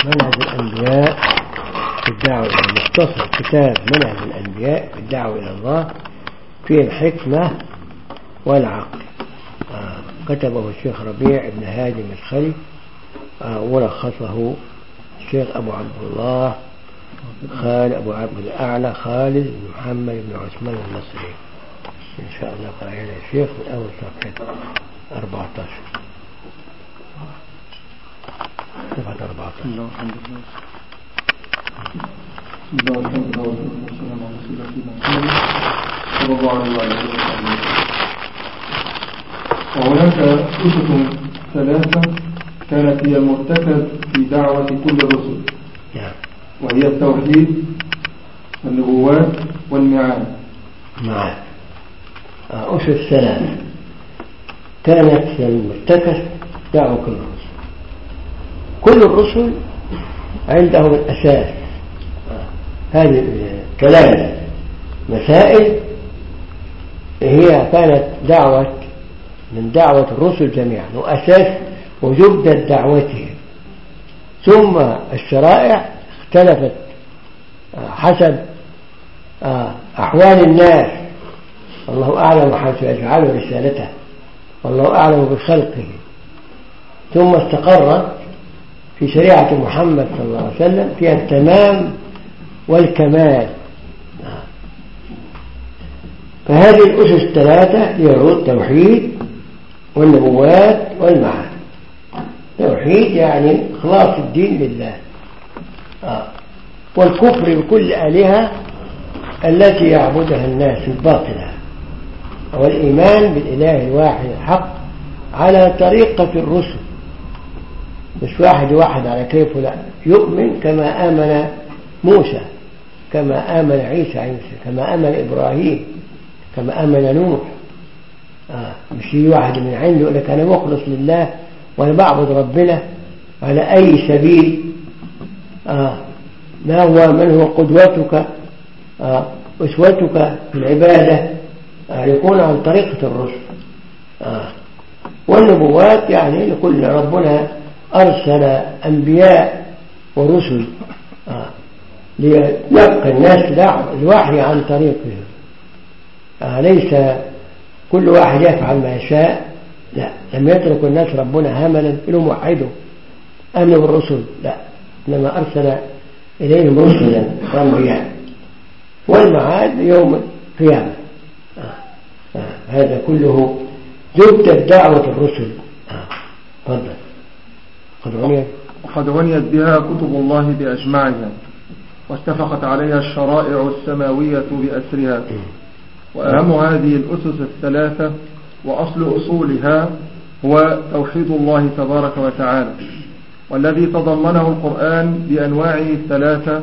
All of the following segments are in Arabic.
منهج الأنبياء في الدعوة إلى الله، مختصر كتاب منهج الأنبياء في الدعوة إلى الله فيه الحكمة والعقل. كتبه الشيخ ربيع بن هادي المدخلي، ولخصه الشيخ أبو عبد الله أبو عبد الأعلى خالد بن محمد بن عثمان المصري. إن شاء الله قرأنا يا شيخ من أول صفحة 14. صفحة 14. وهناك أسس ثلاثة كانت هي المرتكز في دعوة كل الرسل، وهي التوحيد والنبوات والميعاد. أسس ثلاثة كانت هي المرتكز دعوة كل الرسل. كل الرسل عندهم الأساس، هذه ثلاث مسائل هي كانت من دعوة الرسل جميعا وأساس وجبدة دعوتهم. ثم الشرائع اختلفت حسب أحوال الناس، الله أعلم حيث يجعل رسالته، والله أعلم بخلقه. ثم استقرت في شريعة محمد صلى الله عليه وسلم فيها التمام والكمال. فهذه الأسس الثلاثة هي التوحيد والنبوات والمعاد. توحيد يعني خلاص الدين لله، والكفر بكل آلهة التي يعبدها الناس الباطلة، والإيمان بالإله الواحد الحق على طريقة الرسل، مش واحد على كيفه، لا، يؤمن كما آمن موسى، كما آمن عيسى، كما آمن إبراهيم، كما آمن نوح. مش واحد من عنده يقول لك أنا مخلص لله وأنا بعبد ربنا على أي سبيل. من هو قدوتك أسوتك في العبادة؟ يكون عن طريقة الرسل. والنبوات يعني لكل ربنا أرسل أنبياء ورسل ليبقى الناس الوحي عن طريقه. ليس كل واحد يفعل ما يشاء، لا، لم يترك الناس ربنا هملا إنهم وحدوا أمنوا بالرسل، لا، إنما أرسل إليهم رسلا وأنبياء. والمعاد يوم القيامة. هذا كله جبدة دعوة الرسل. وقد عنيت بها كتب الله بأجمعها، واتفقت عليها الشرائع السماوية بأسرها. وأهم هذه الأسس الثلاثة وأصل أصولها هو توحيد الله تبارك وتعالى، والذي تضمنه القرآن بأنواعه الثلاثة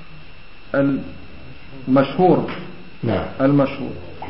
المشهورة. المشهور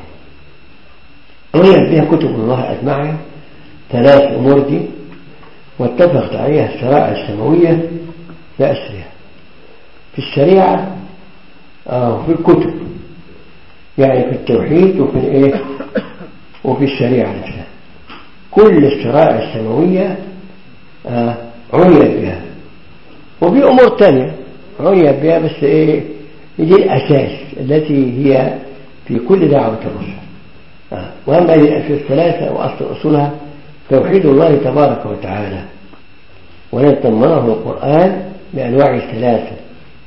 عنيت بها كتب الله أجمعها، ثلاث أمور دي، واتفقت عليها الشرائع السماوية بأسرها. في الشريعة وفي الكتب، يعني في التوحيد وفي الشريعة نفسها. كل الشرائع السماوية عنيت بها، وفي أمور تانية عنيت بها، بس دي الأساس التي هي في كل دعوة الرسل. وأما هذه الأساس الثلاثة وأصل أصولها توحيد الله تبارك وتعالى، ويتضمنه القرآن بأنواع ثلاثة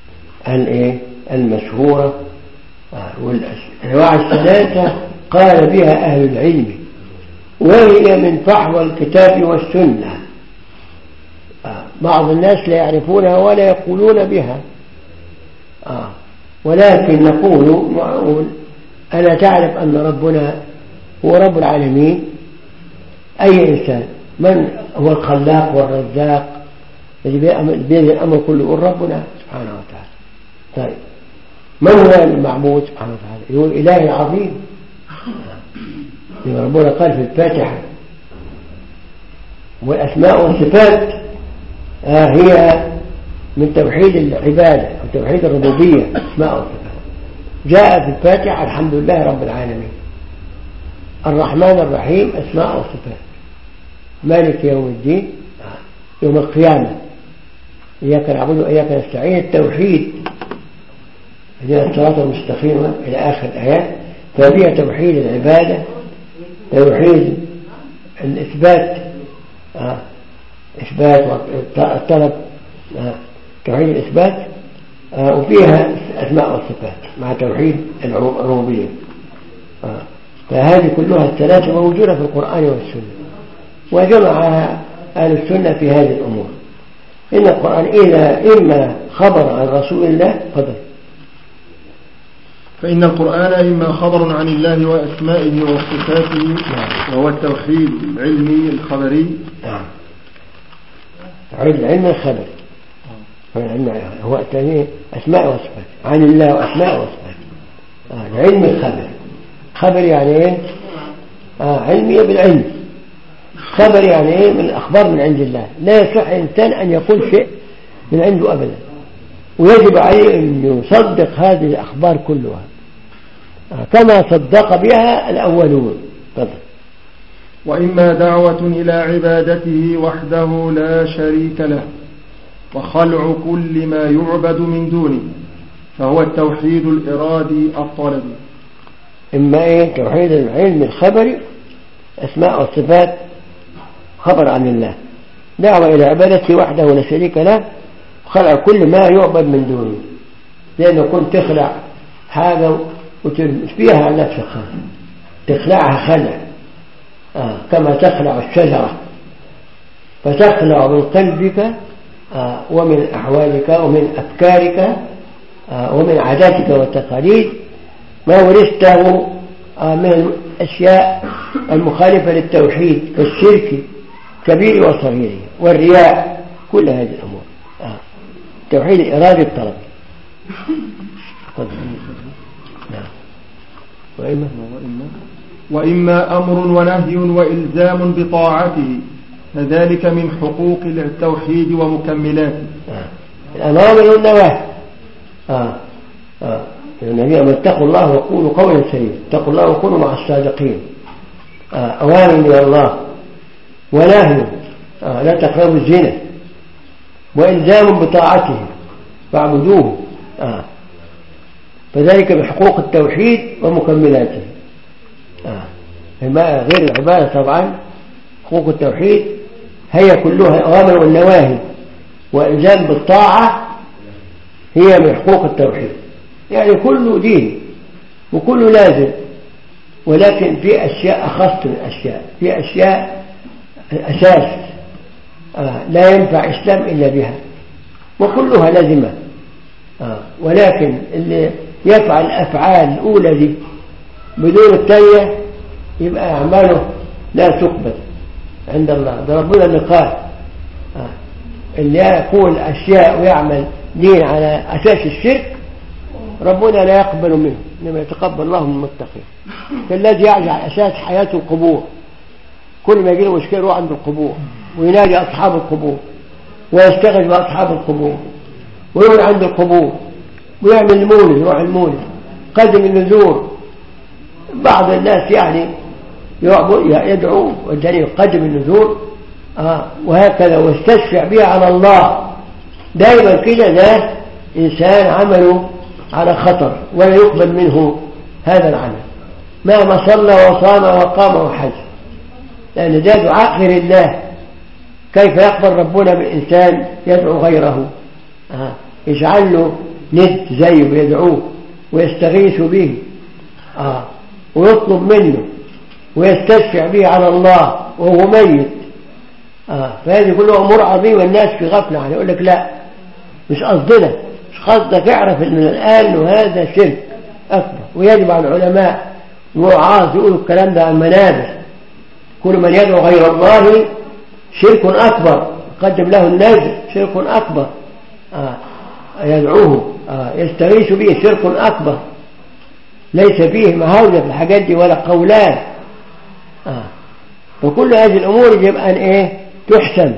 المشهورة. والأنواع الثلاثة قال بها أهل العلم، وهي من فحوى الكتاب والسنة. بعض الناس لا يعرفونها ولا يقولون بها، ولكن نقول ألا تعرف أن ربنا هو رب العالمين؟ أي إنسان من هو الخلاق والرزاق الذي بيد الأمر كله؟ يقول ربنا سبحانه وتعالى. طيب من هو المعبود سبحانه وتعالى؟ يقول إله العظيم. ربنا قال في الفاتحة والأسماء والصفات هي من توحيد العبادة وتوحيد الربوبية، أسماء وصفات. جاء في الفاتحة الحمد لله رب العالمين، الرحمن الرحيم أسماء وصفات، مالك يوم الدين يوم القيامة إياك نعبد وإياك نستعين التوحيد هي الصراط المستقيم إلى آخر الآيات، فهي توحيد العبادة، توحيد الإثبات، إثبات والطلب، توحيد الإثبات، وفيها أسماء والصفات مع توحيد الربوبية. فهذه كلها الثلاثة موجودة في القرآن والسنة، وجمعها أهل السنة في هذه الأمور. إن القرآن إما خبر عن رسول الله فضل، فإن القرآن إما خبر عن الله وأسمائه وصفاته، وهو التوحيد العلمي الخبري. توحيد العلم الخبري هو أسماء وصفات عن الله وأسماء وصفات. العلم الخبري، خبر يعني إيه؟ علمي بالعلم، خبر يعني إيه؟ من الأخبار من عند الله. لا يصح إنسان أن يقول شيء من عنده أبدا، ويجب عليه أن يصدق هذه الأخبار كلها كما صدق بها الأولون. فضل. وإما دعوة إلى عبادته وحده لا شريك له، وخلع كل ما يعبد من دونه، فهو التوحيد الإرادي الطلبي. إما إيه؟ توحيد العلم الخبري، أسماء والصفات، خبر عن الله، دعوة إلى عبادته وحده لا شريك له، وخلع كل ما يعبد من دونه. لأنه كنت تخلع حاجة وتشبيها على نفسك، تخلعها خلع، كما تخلع الشجرة، فتخلع من قلبك ومن أحوالك ومن أفكارك ومن عاداتك والتقاليد ما ورثته من الأشياء المخالفة للتوحيد كالشرك كبير وصغير والرياء، كل هذه الأمور. توحيد الإرادة الطلب. وإما أمر ونهي وإلزام بطاعته، فذلك من حقوق التوحيد ومكملاته. الأمر والنواهي. النبي أمر اتقوا الله وقولوا قولا سديدا، اتقوا الله وكونوا مع الصادقين. أوامر من الله، ونهي لا تقربوا الزنا، وإلزام بطاعته فاعبدوه، فذلك بحقوق التوحيد ومكملاته. غير العبادة طبعا حقوق التوحيد هي كلها الأوامر والنواهي، وإلزام بالطاعة هي من حقوق التوحيد. يعني كله دين وكله لازم، ولكن في أشياء أخص من أشياء، في أشياء أساس لا ينفع إسلام إلا بها، وكلها لازمة. ولكن اللي يفعل الأفعال الأولى دي بدون الثانية يبقى أعماله لا تقبل عند الله. ده ربنا اللي قال اللي يقول أشياء ويعمل دين على أساس الشرك ربنا لا يقبل منه، إنما يتقبل الله من المتقين. فالذي يعجل على أساس حياته القبور، كل ما يجيله مشكلة يروح عند القبور وينادي أصحاب القبور ويستغل بأصحاب القبور ويروح عند القبور ويعمل المولد، يروح المولد، قدم النذور. بعض الناس يعني يدعو والثاني يقدم النذور وهكذا، واستشفع بها على الله. دائما كده ده إنسان عمله على خطر ولا يقبل منه هذا العمل مهما صلى وصام وقام وحج، لأن ده دعاء غير الله. كيف يقبل ربنا بالإنسان يدعو غيره؟ يجعل له ند زيه ويدعوه ويستغيث به ويطلب منه ويستشفع به على الله وهو ميت. فهذه كلها أمور عظيمة الناس في غفلة عنها. يقول لك لا مش قصدنا، مش قصدك، اعرف ان الآن وهذا شرك أكبر، ويجب على العلماء وعاظ يقولوا الكلام ده عن منابر. كل من يدعو غير الله شرك أكبر، قدم له النذر شرك أكبر، يدعوه يستغيث به شرك أكبر، ليس فيه مهاوزة في الحاجات دي ولا قولان. فكل هذه الأمور يجب أن تحسن.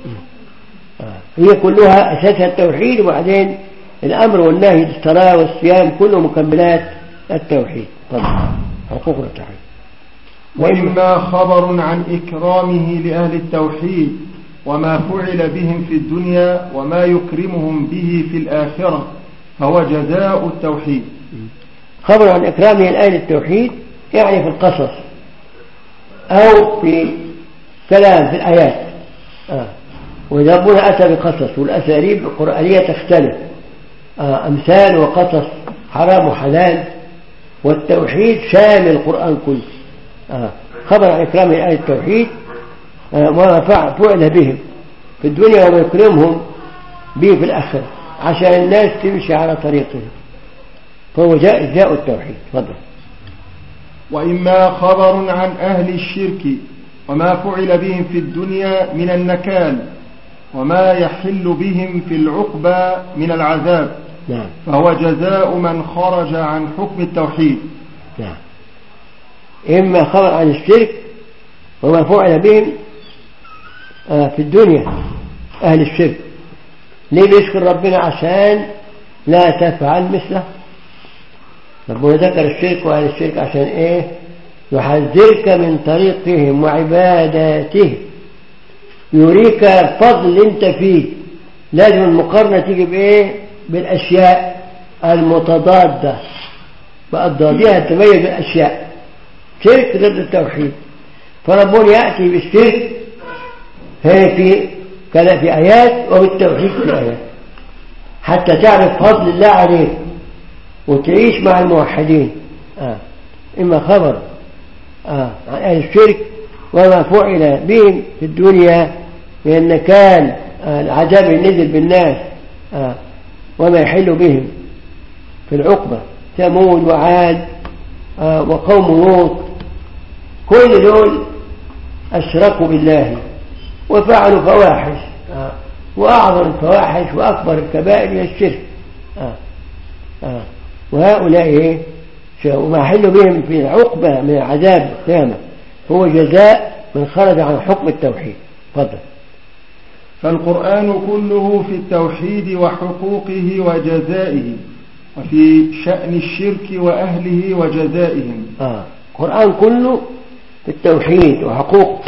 هي كلها أساسها التوحيد، وبعدين الأمر والنهي الصلاة والصيام كله مكملات التوحيد. طبعا حقوق التوحيد. وإما خبر عن إكرامه لأهل التوحيد وما فعل بهم في الدنيا وما يكرمهم به في الآخرة فهو جزاء التوحيد. خبر عن إكرامه الآن التوحيد يعني في القصص أو في كلام في الآيات وإذا ربنا أتى بقصص والأساليب القرآنية تختلف أمثال وقصص حرام وحلال والتوحيد شامل القرآن كله. خبر عن إكرامه الآن التوحيد وما فعل بهم في الدنيا وما يكرمهم به في الآخرة عشان الناس تمشي على طريقه فهو جاء التوحيد. تفضل. وإما خبر عن أهل الشرك وما فعل بهم في الدنيا من النكال وما يحل بهم في العقبى من العذاب نعم. فهو جزاء من خرج عن حكم التوحيد. نعم. إما خبر عن الشرك وما فعل بهم في الدنيا أهل الشرك ليه بيشكر ربنا عشان لا تفعل مثله. ربنا ذكر الشرك وأهل الشرك عشان إيه؟ يحذرك من طريقهم وعباداتهم يريك الفضل انت فيه. لازم المقارنة تيجي بإيه؟ بالأشياء المتضادة فالضادية تميز الأشياء. شرك ضد التوحيد فربنا يأتي بالشرك في آيات وبالتوحيد في آيات حتى تعرف فضل الله عليك وتعيش مع الموحدين. إما خبر عن أهل الشرك وما فعل بهم في الدنيا لأن كان العذاب النزل بالناس وما يحل بهم في العقبة ثمود وعاد وقوم لوط كل دول أشركوا بالله وفعلوا فواحش وأعظم الفواحش وأكبر الكبائر هي الشرك. وهؤلاء وما حل بهم في العقبة من عذاب القيامة هو جزاء من خرج عن حكم التوحيد. فضل. فالقرآن كله في التوحيد وحقوقه وجزائه وفي شأن الشرك وأهله وجزائهم. القرآن كله في التوحيد وحقوق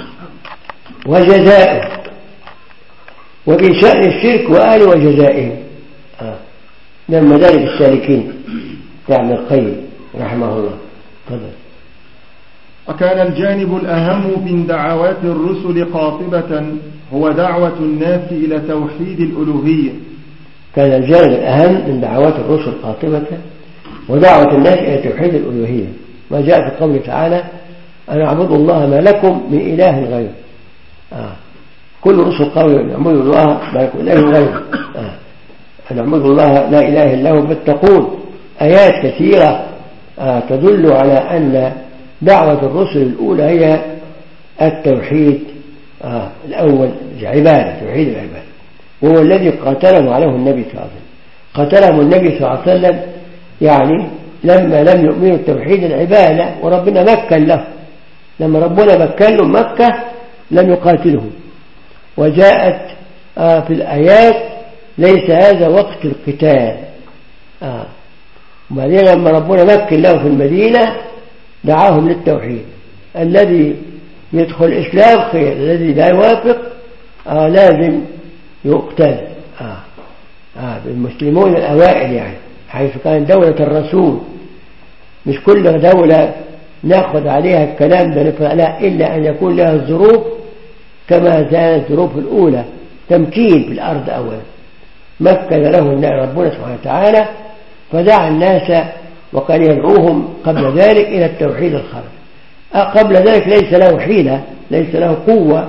وجزائه وفي شأن الشرك وأهله وجزائهم. ده مدارج السالكين ابن القيم رحمه الله. تفضل. وكان الجانب الأهم من دعوات الرسل قاطبة هو دعوة الناس إلى توحيد الألوهية. كان الجانب الأهم من دعوات الرسل قاطبة ودعوة الناس إلى توحيد الألوهية ما جاء في قوله تعالى أن اعبدوا الله ما لكم من إله غيره. كل رسل قالوا أن اعبدوا الله ما لكم من إله غيره أن اعبدوا الله لا إله إلا هو فاتقون. آيات كثيرة تدل على أن دعوة الرسل الأولى هي التوحيد الأول العبادة توحيد العبادة وهو الذي قاتلهم عليه النبي صلى الله عليه وسلم. قاتلهم النبي صلى الله عليه وسلم يعني لما لم يؤمنوا التوحيد العبادة وربنا مكن له. لما ربنا مكن له مكة لم يقاتلهم وجاءت في الآيات ليس هذا وقت القتال. وبعدين لما ربنا مكن له في المدينة دعاهم للتوحيد. الذي يدخل الإسلام خير الذي لا يوافق لازم يقتل. المسلمون الأوائل يعني حيث كانت دولة الرسول مش كل دولة نأخذ عليها الكلام ده نفعل لا إلا أن يكون لها الظروف كما كانت الظروف الأولى تمكين في الأرض أولا مكن له ربنا سبحانه وتعالى فدعا الناس وكان يدعوهم قبل ذلك إلى التوحيد الخالص. قبل ذلك ليس له حيلة ليس له قوة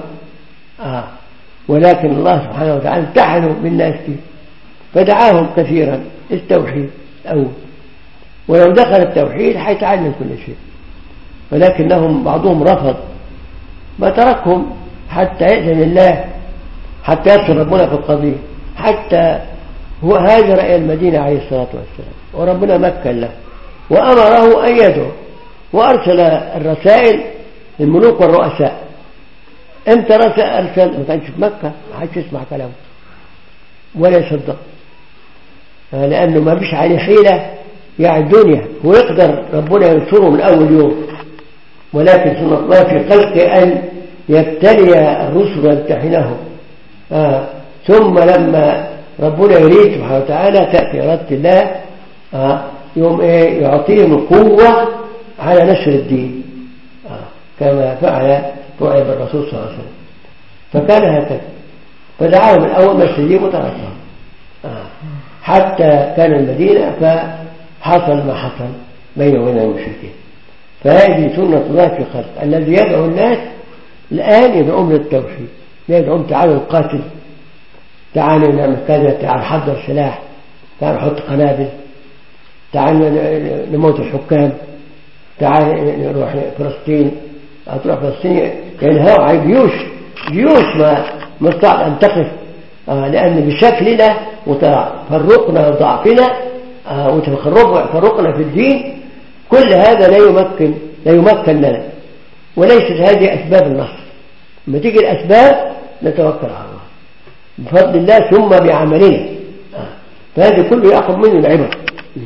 ولكن الله سبحانه وتعالى امتحنوا بالناس فيه فدعاهم كثيرا التوحيد الأول ولو دخل التوحيد حيتعلم كل شيء ولكنهم بعضهم رفض ما تركهم حتى يأذن الله حتى يدخل ربنا في القضية حتى هو هاجر إلى المدينة عليه الصلاة والسلام وربنا مكن له وأمره أن يدعو وأرسل الرسائل للملوك والرؤساء. امتى أرسل ما كانش في مكة ما حدش يسمع كلامه ولا يصدق لأنه ما فيش عليه حيلة يعني الدنيا ويقدر ربنا ينصره من أول يوم ولكن سنة الله في خلقه أن يبتلي الرسل ويمتحنهم. ثم لما ربنا يريد سبحانه وتعالى تأتي إرادة الله يوم يعطيهم القوة على نشر الدين كما فعل بالرسول صلى الله عليه وسلم. فكان هكذا، فدعاهم الأول ما استجيبوا تركهم حتى كان المدينة فحصل ما حصل بينه وبين المشركين. فهذه سنة الله في خلق الذي يدعو الناس الآن يدعوهم للتوحيد، لا يدعوهم تعالوا نقاتل، تعالوا نعمل كذا، تعالوا نحضر سلاح، تعالوا نحط قنابل، تعالوا نموت الحكام، تعالوا نروح فلسطين. تروح فلسطين ينهوا على جيوش ما استطاعت أن تقف لأن بشكلنا وتفرقنا وضعفنا وتفرقنا في الدين كل هذا لا يمكن لنا، وليست هذه أسباب النصر. لما تيجي الأسباب نتوكل على الله بفضل الله ثم بعملنا. فهذا كله يأخذ منه العبر.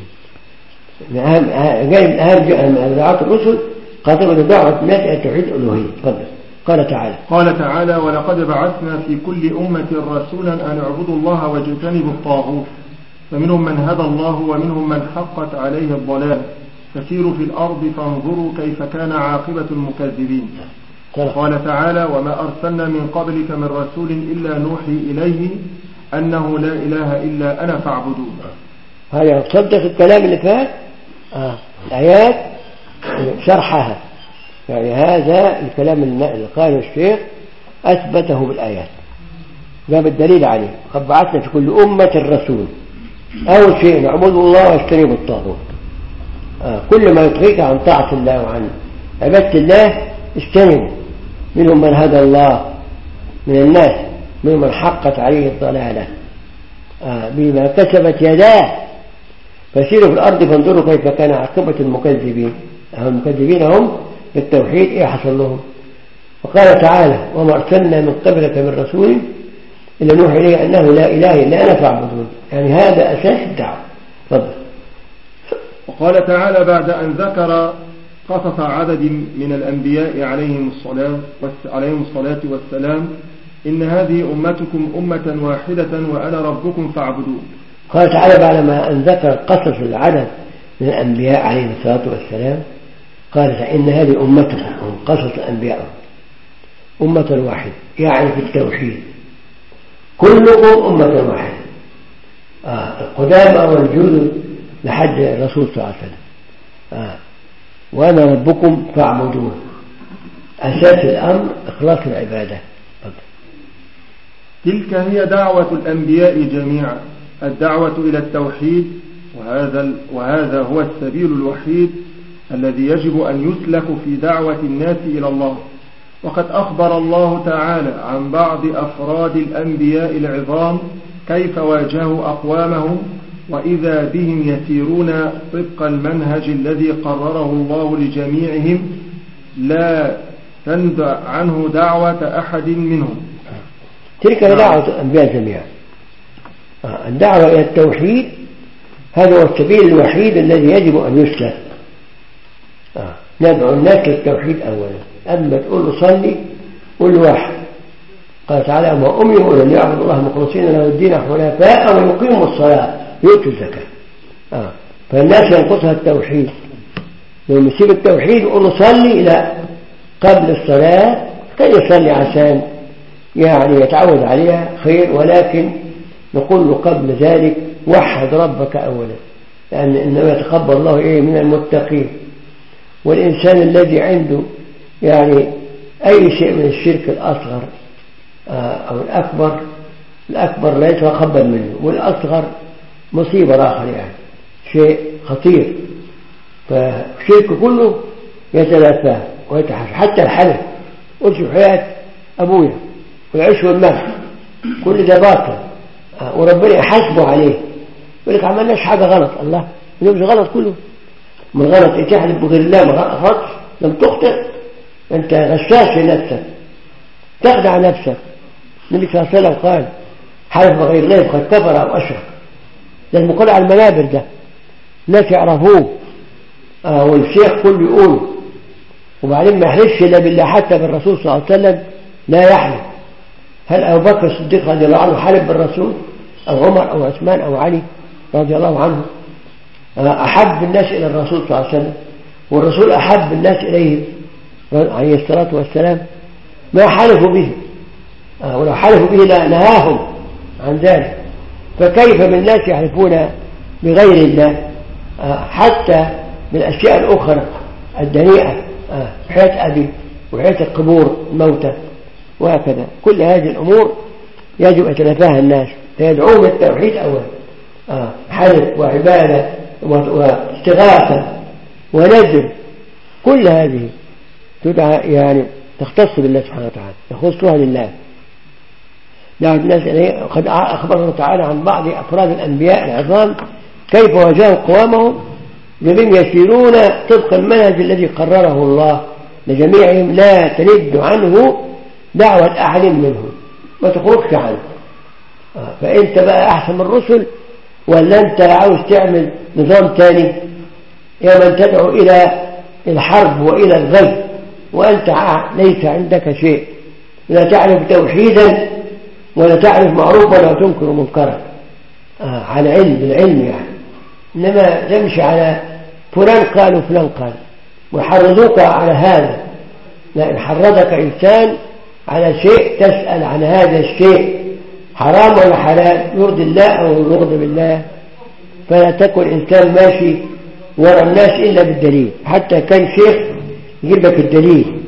جاي من أهم دعوات الرسل قاتلوا دعوة الناس إلى توحيد الألوهية. قال تعالى ولقد بعثنا في كل أمة رسولا أن اعبدوا الله واجتنبوا الطاغوت فمنهم من هدى الله ومنهم من حقت عليه الضلال فسيروا في الأرض فانظروا كيف كان عاقبة المكذبين. قال تعالى وما أرسلنا من قبلك من رسول إلا نوحي إليه أنه لا إله إلا أنا فاعبدون. هذا صدق الكلام اللي فات الآيات شرحها، يعني هذا الكلام اللي قاله الشيخ أثبته بالآيات جاب الدليل عليه. قد بعثنا في كل أمة الرسول أول شيء نعبدوا الله واجتنبوا الطاغوت. كل ما يطغيك عن طاعة الله وعن عبادة الله اجتنبوا. منهم من هدى الله من الناس، منهم من حقت عليه الضلالة بما كسبت يداه فسيروا في الأرض فانظروا كيف كان عاقبة المكذبين. المكذبين هم بالتوحيد إيه حصل لهم. وقال تعالى وما أرسلنا من قبلك من رسول إلا نوحي إليه أنه لا إله إلا أنا فاعبدون. يعني هذا أساس الدعوة. تفضل. وقال تعالى بعد أن ذكر قصص عدد من الأنبياء عليهم الصلاة والسلام إن هذه أمتكم أمة واحدة وأنا ربكم فاعبدون. قال تعالى بعد ما أن ذكر قصص العدد من الأنبياء عليهم الصلاة والسلام قال إن هذه أمتكم قصص الأنبياء أمة واحدة، يعني في التوحيد كلكم أمة واحدة. القدامى والجدد لحد الرسول صلى الله عليه وسلم. وأنا ربكم فاعبدون. أساس الأمر إخلاص العبادة. تلك هي دعوة الأنبياء جميعا، الدعوة إلى التوحيد، وهذا هو السبيل الوحيد الذي يجب أن يسلك في دعوة الناس إلى الله. وقد أخبر الله تعالى عن بعض أفراد الأنبياء العظام كيف واجهوا أقوامهم وإذا بهم يسيرون طبق المنهج الذي قرره الله لجميعهم لا تندع عنه دعوة أحد منهم. تلك دعوة الأنبياء جميعا. الدعوة إلى التوحيد هذا هو السبيل الوحيد الذي يجب أن يسلك. ندعو الناس للتوحيد أولا. أما تقول له صلي قل له واحد. قال تعالى ما أمروا أن يعبدوا الله مخلصين له الدين حنفاء ويقيموا الصلاة يؤتوا الزكاة. فالناس ينقصها التوحيد. لو يسيب التوحيد يقول له صلي لا قبل الصلاة كان يصلي عشان يعني يتعود عليها خير، ولكن نقول له قبل ذلك وحد ربك أولا، لأن إنما يتقبل الله من المتقين. والإنسان الذي عنده يعني أي شيء من الشرك الأصغر أو الأكبر لا يتقبل منه، والأصغر مصيبة آخر يعني شيء خطير. فالشرك كله يتلافاه ويتحف. حتى الحلف قلت في حياة أبويا والعيش والملح كل ده باطل وربنا يحاسبه عليه. يقول لك عملناش حاجة غلط. الله مش غلط كله من غلط تحلف بغير الله ما غلطش لم تخطئ. أنت غشاش لنفسك تخدع نفسك. النبي صلى الله عليه وسلم قال حلف بغير الله فقد كفر أو أشرك. لازم يقول على المنابر ده الناس يعرفوه والشيخ كله يقوله. وبعدين ما يحلفش إلا بالله حتى بالرسول صلى الله عليه وسلم لا يحلف. هل أبو بكر الصديق رضي الله عنه حلف بالرسول أو عمر أو عثمان أو علي رضي الله عنه؟ أحب الناس إلى الرسول صلى الله عليه وسلم، والرسول أحب الناس إليه عليه الصلاة والسلام، ما حلفوا به. ولو حلفوا به لنهاهم عن ذلك. فكيف من الناس يحلفون بغير الله حتى بالأشياء الأخرى الدنيئة، حياة أبي وحياة القبور الموتى وهكذا. كل هذه الأمور يجب أن يتلافاها الناس، فيدعون بالتوحيد أولا، حلف وعبادة واستغاثة ونذر، كل هذه تدعى يعني تختص بالله سبحانه وتعالى، يخصها لله. دعوة الناس إليه. قد أخبر الله تعالى عن بعض أفراد الأنبياء العظام كيف واجهوا قوامهم بهم يسيرون طبق المنهج الذي قرره الله لجميعهم، لا تلد عنه دعوة أحد منهم، ما تخرجش عنه. فأنت بقى أحسن من الرسل، ولا أنت عاوز تعمل نظام تاني يوم أن تدعو إلى الحرب وإلى الغي وأنت ليس عندك شيء، لا تعرف توحيدا ولا تعرف معروفا ولا تنكر منكرا، على علم بالعلم يعني. إنما تمشي على فلان قال وفلان قال ويحرضوك على هذا. لا، إن حرضك إنسان على شيء تسأل عن هذا الشيء حرام ولا حلال، يرضي الله أو يغضب الله. فلا تكن إنسان ماشي وراء الناس إلا بالدليل، حتى كان شيخ يجيب لك الدليل.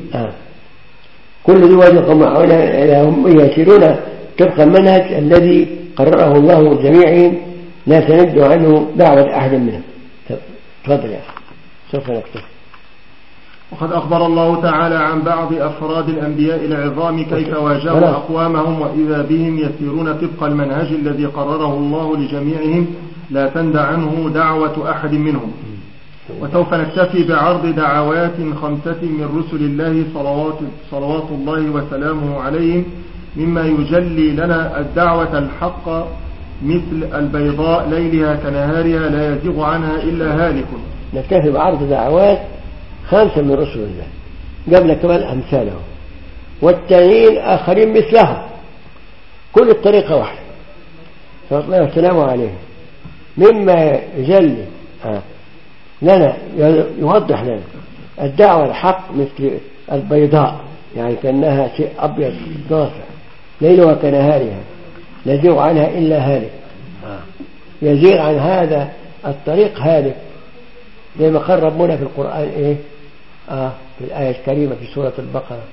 كل ذي وجههم هم يسيرون طبق المنهج الذي قرره الله لجميعهم، لا سند عنه دعوة أحد منهم. تفضل يا أخي، سوف نكتب. وقد أخبر الله تعالى عن بعض أفراد الأنبياء العظام كيف واجهوا أقوامهم وإذا بهم يسيرون طبق المنهج الذي قرره الله لجميعهم، لا تند عنه دعوة أحد منهم. وسوف نكتفي بعرض دعوات 5 من رسل الله صلوات الله وسلامه عليهم، مما يجلي لنا الدعوة الحق مثل البيضاء ليلها كنهارها لا يزيغ عنها إلا هالك. نكتفي بعرض دعوات 5 من رسل الله، قبل كمان أمثاله والتانيين آخرين مثلهم، كل الطريقة واحدة صلى الله وسلم عليه، مما يجلي لنا يوضح لنا الدعوة الحق مثل البيضاء، يعني كأنها شيء أبيض ناصع ليلها كنهارها لا يزيغ عنها إلا هالك. يزيغ عن هذا الطريق هالك، زي ما قال ربنا في القرآن إيه؟ في الآية الكريمة في سورة البقرة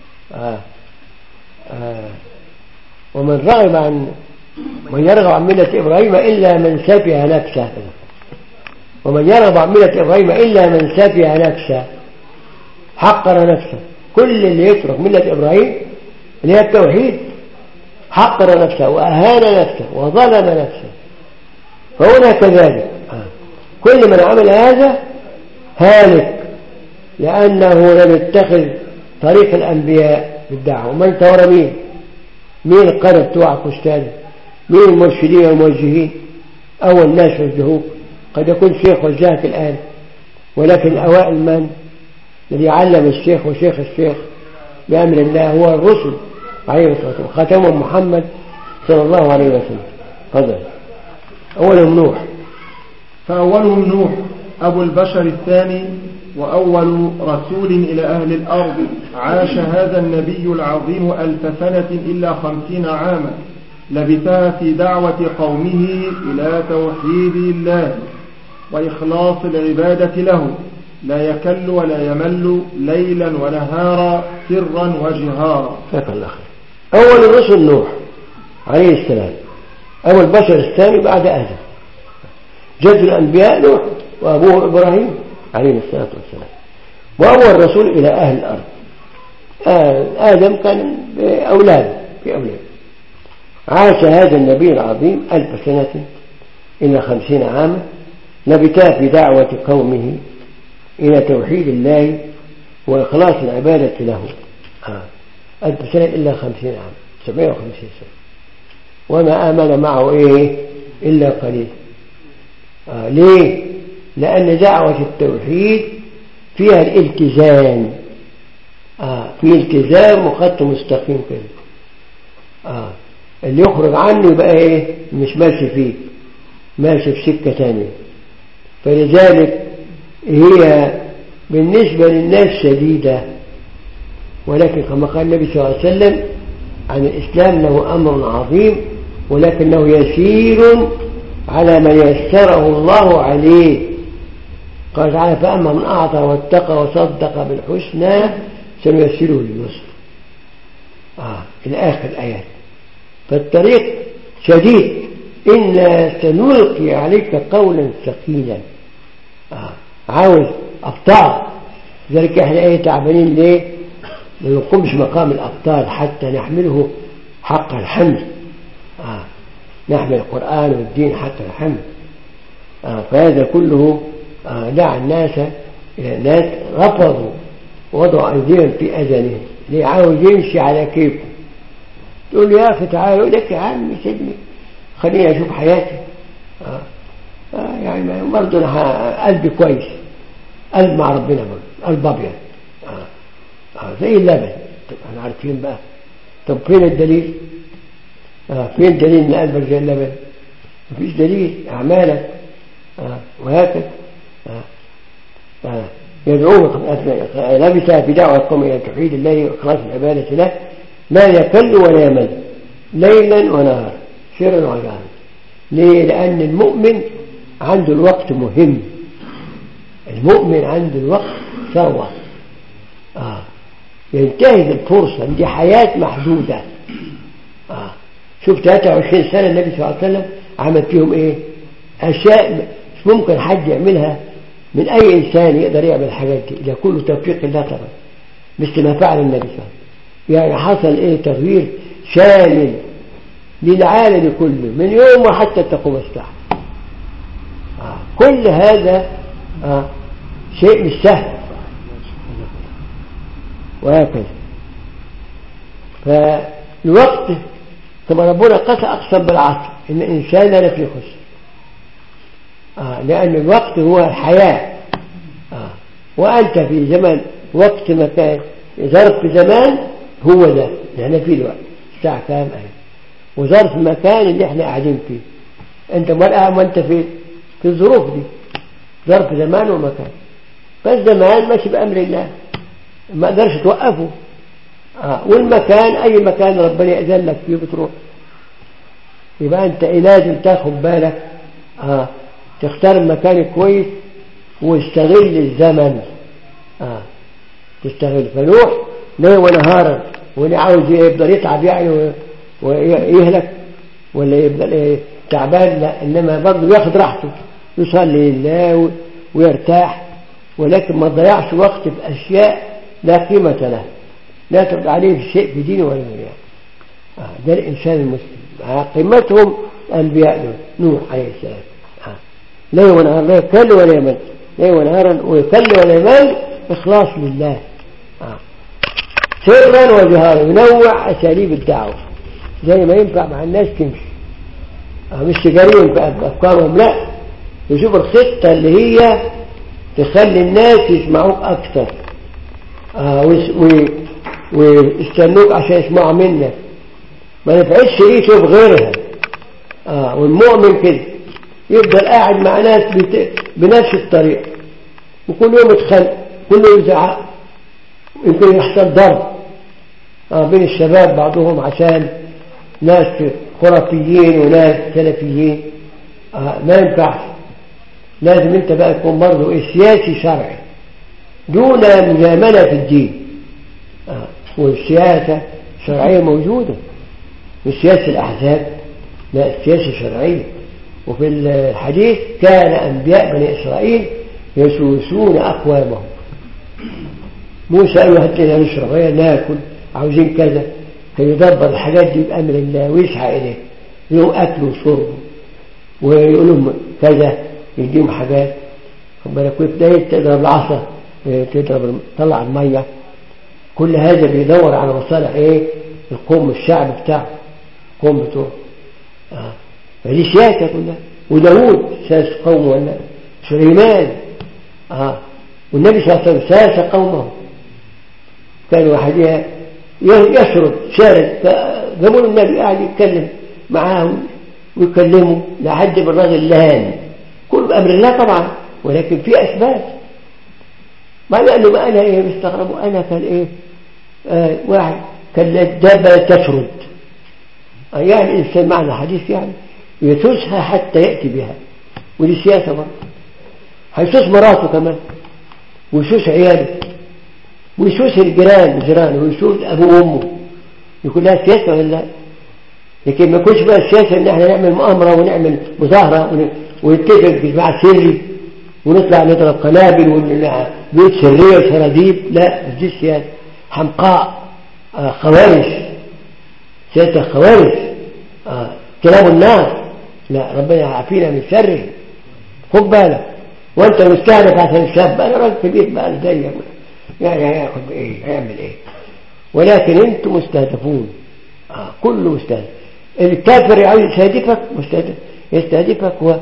ومن يرغب عن ملة إبراهيم إلا من سفه نفسه، ومن يرغب عن ملة إبراهيم إلا من سفه نفسه حقر نفسه. كل اللي يترك ملة إبراهيم اللي هي التوحيد حقر نفسه وأهان نفسه وظلم نفسه. فهنا كذلك كل من عمل هذا هالك، لأنه لم يتخذ طريق الأنبياء بالدعوة. ومن تورى مين القادة بتوعك أستاذ؟ مين المرشدين والموجهين؟ أول ناس وجهوك. قد يكون شيخ وجهك الآن، ولكن الأوائل من الذي علم الشيخ وشيخ الشيخ بأمر الله هو الرسل عليه الصلاة والسلام، خاتمهم محمد صلى الله عليه وسلم. فضل. أولهم نوح، فأولهم نوح أبو البشر الثاني وأول رسول إلى أهل الأرض. عاش هذا النبي العظيم 1000 سنة إلا 50 عاما، لبثها في دعوة قومه إلى توحيد الله وإخلاص العبادة له، لا يكل ولا يمل ليلا ونهارا سرا وجهارا. أول الرسل نوح عليه السلام، أبو البشر الثاني بعد آدم، جد الأنبياء نوح وأبوه إبراهيم عليه الصلاة والسلام، وأول الرسول إلى أهل الأرض. آدم كان بأولاده في أولاده. عاش هذا النبي العظيم 1000 سنة إلى 50 عاما، لبثا في دعوة قومه إلى توحيد الله وإخلاص العبادة له. 1000 سنة إلا 50 عام، 750 سنة، وما آمن معه إلا قليل. ليه؟ لأن دعوة التوحيد فيها الالتزام، في التزام وخط مستقيم كده. اللي يخرج عنه يبقى ايه؟ مش ماشي فيه، ماشي في سكة تانية. فلذلك هي بالنسبة للناس شديدة، ولكن كما قال النبي صلى الله عليه وسلم عن الإسلام أنه أمر عظيم ولكنه يسير على من يسره الله عليه. قال تعالى فأما من أعطى واتقى وصدق بالحسنى سنيسره لليسر إلى آخر الآيات. فالطريق شديد، إنا سنلقي عليك قولا ثقيلا. عاوز أبطال، ذلك احنا ايه تعبانين ليه؟ ما نقومش مقام الأبطال حتى نحمله حق الحمل. نحمل القرآن والدين حق الحمل. فهذا كله دعا الناس إلى الناس رفضوا وضعوا أيديهم في أذنهم، ليه؟ عاوز يمشي على كيفه. تقول له يا أخي تعالى، يقول لك يا عمي سيبني خليني أشوف حياتي. يعني برضه أنا قلبي كويس، قلب مع ربنا برضه، قلب أبيض زي اللبن. طب احنا عارفين بقى، طب فين الدليل؟ فين الدليل ان قلبك زي اللبن؟ مفيش دليل. أعمالك وهكذا. يدعوه لبث في دعوة القوم إلى توحيد الله وإخلاص العبادة له ما يكل ولا يمل ليلا ونهارا سرا وجهرا. ليه؟ لأن المؤمن عنده الوقت مهم. المؤمن عنده الوقت ثروة. ينتهز الفرصة، دي حياة محدودة. شوف 23 سنة النبي صلى الله عليه وسلم عمل فيهم ايه؟ أشياء مش ممكن حد يعملها من أي إنسان يقدر يعمل الحاجات دي، إذا كله توفيق الله طبعا، مثل ما فعل النبي صلى الله عليه وسلم. يعني حصل ايه؟ تغيير شامل للعالم كله من يوم وحتى تقوم الساعة. كل هذا شيء مش سهل وهكذا. فالوقت كما ربنا أقسم بالعصر إن الإنسان لفي خسر. لأن الوقت هو الحياة. وأنت في زمن وقت مكان ظرف زمان هو ده اللي احنا فيه الوقت، الساعة كام وظرف مكان اللي احنا قاعدين فيه. أنت ما أنت في الظروف دي، ظرف زمان ومكان. فالزمان ماشي بأمر الله ما قدرش توقفه. والمكان أي مكان ربنا يأذن لك فيه بتروح. يبقى أنت لازم تاخد بالك، تختار المكان كويس واستغل الزمن. تستغل. فنوح ليل ونهارا، واللي عاوز يفضل يتعب يعني ويهلك ولا يفضل تعبان، لا، إنما برضه ياخد راحته، يصلي لله ويرتاح، ولكن ما تضيعش وقت في أشياء لا قيمة لها، لا تبقى عليه شيء في دينه ولا دنياه. ده الإنسان المسلم. قيمتهم أنبياء نوح عليه السلام. لا ونهار لا يكل ولا يمل، لا ونهارا ويكل ولا يمل، إخلاص لله سرا وجهارا. ينوع أساليب الدعوة زي ما ينفع مع الناس تمشي، مش تجاريهم في أفكارهم، لا، يشوف الخطة اللي هي تخلي الناس يسمعوك أكثر ويستنوك عشان يسمعوا منك، ما نفعلش يشوف غيرها. والمؤمن كده يفضل قاعد مع ناس بنفس الطريقة، وكل يوم يتخانق، كل يوم يزعق، يمكن يحصل ضرب بين الشباب بعضهم عشان ناس خرافيين وناس سلفيين. ما ينفعش. لازم انت بقى تكون برضه سياسي شرعي دون مجاملة في الدين. والسياسة الشرعية موجودة، مش سياسة الأحزاب، لا، السياسة الشرعية. وفي الحديث كان أنبياء بني إسرائيل يسوسون أقوامهم. موسى قالوا هات لنا نشرب، ناكل، عاوزين كذا، كان يدبر الحاجات دي بأمر الله ويسعى إليه، يوم أكل وشرب، ويقول لهم كذا، يديهم حاجات. بداية تضرب العصا، تضرب طلع المية. كل هذا بيدور على مصالح القوم، الشعب بتاعه، القوم بتوعه. فدي سياسة كلها. وداود ساس قومه ولا سليمان. والنبي صلى الله عليه وسلم ساس قومه. كان واحد يشرب شارد، فزمون النبي قاعد يتكلم معاه ويكلمه لحد بالراجل لهان، كل بأمر الله طبعا، ولكن في أسباب. ما قال له ما أنا إيه مستغرب، أنا كان إيه واحد كان الدابة تشرد، يعني الإنسان معنى حديث يعني يسوسها حتى يأتي بها، ودي سياسة برضه، هيسوس مراته كمان ويسوس عياله ويسوس الجيران وجيرانه ويسوس أبوه وأمه، يكون لها سياسة ولا لا؟ لكن ما يكونش بقى السياسة إن احنا نعمل مؤامرة ونعمل مظاهرة ونتفق بجماعة سري ونطلع نضرب قنابل ونعمل بيوت سرية وسراديب، لا مش دي السياسة، حمقاء خوارج، سياسة خوارج كلام النار، لا ربنا يعافينا من شره. خد بالك وانت مستهدف عشان الشاب، انا راجل كبير بقى زيك يعني هياخد ايه هيعمل ايه، ولكن انتم مستهدفون، كله مستهدف. الكافر يستهدفك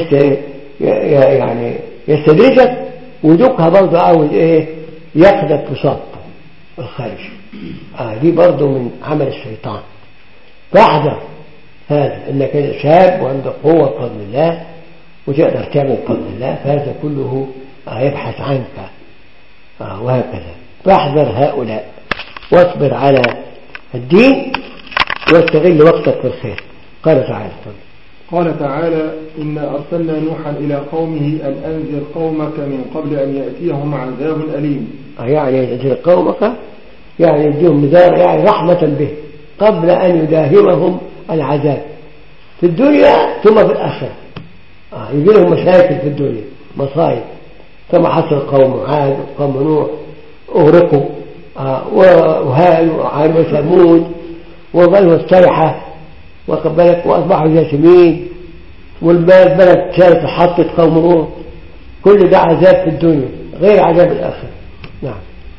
يعني يستدرجك، ودكها برضه عاوز ايه ياخدك في صف الخارج. دي برضه من عمل الشيطان، فاحذر هذا انك شاب وعندك قوة بفضل الله وتقدر تعمل بفضل الله، فهذا كله يبحث عنك وهكذا. فاحذر هؤلاء واصبر على الدين واستغل وقتك في الخير. قال تعالى إنا أرسلنا نوحا إلى قومه أن أنذر قومك من قبل أن يأتيهم عذاب أليم. يعني أنذر قومك يعني يديهم نذار، يعني رحمة به قبل أن يداهمهم العذاب في الدنيا ثم في الآخرة. يجي لهم مشاكل في الدنيا، مصائب، كما حصل قوم عاد وقوم نوح أغرقوا، وهاد وعاد وثمود وظلوا الصيحة وقبلت وأصبحوا جاثمين، والبلد كانت حطت قوم نوح. كل ده عذاب في الدنيا غير عذاب الآخرة. نعم.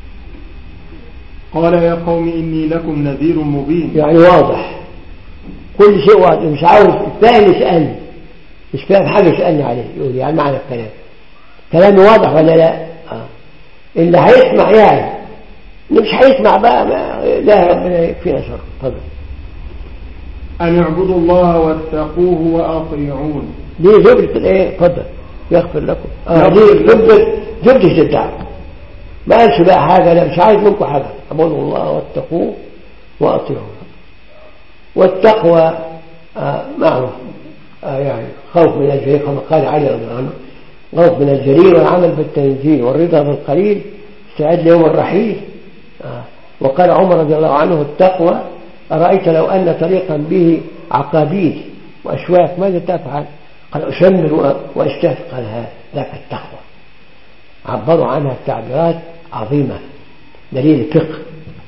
قال يا قوم إني لكم نذير مبين، يعني واضح، كل شيء واضح، مش عاوز الثاني يسألني، مش فاهم حاجة يسألني عليه، يقول يعني معنى الكلام كلامي واضح ولا لا؟ اللي هيسمع يعني، اللي مش هيسمع بقى لا ربنا يكفينا شر. تفضل. أن اعبدوا الله واتقوه وأطيعون. دي جبلة الايه؟ تفضل. يغفر لكم. دي جبلة الدعوة، ما قالش بقى حاجة، لا مش عايز منكم حاجة، اعبدوا الله واتقوه وأطيعون. والتقوى معروف، يعني خوف من الجليل كما قال علي رضي الله عنه، خوف من الجليل والعمل بالتنزيل والرضا بالقليل استعد ليوم الرحيل. وقال عمر رضي الله عنه التقوى أرأيت لو أن طريقا به عقابيل وأشواك ماذا تفعل؟ قال أشمر وأشتهي. قال ذاك التقوى. عبروا عنها التعبيرات عظيمة، دليل الفقه.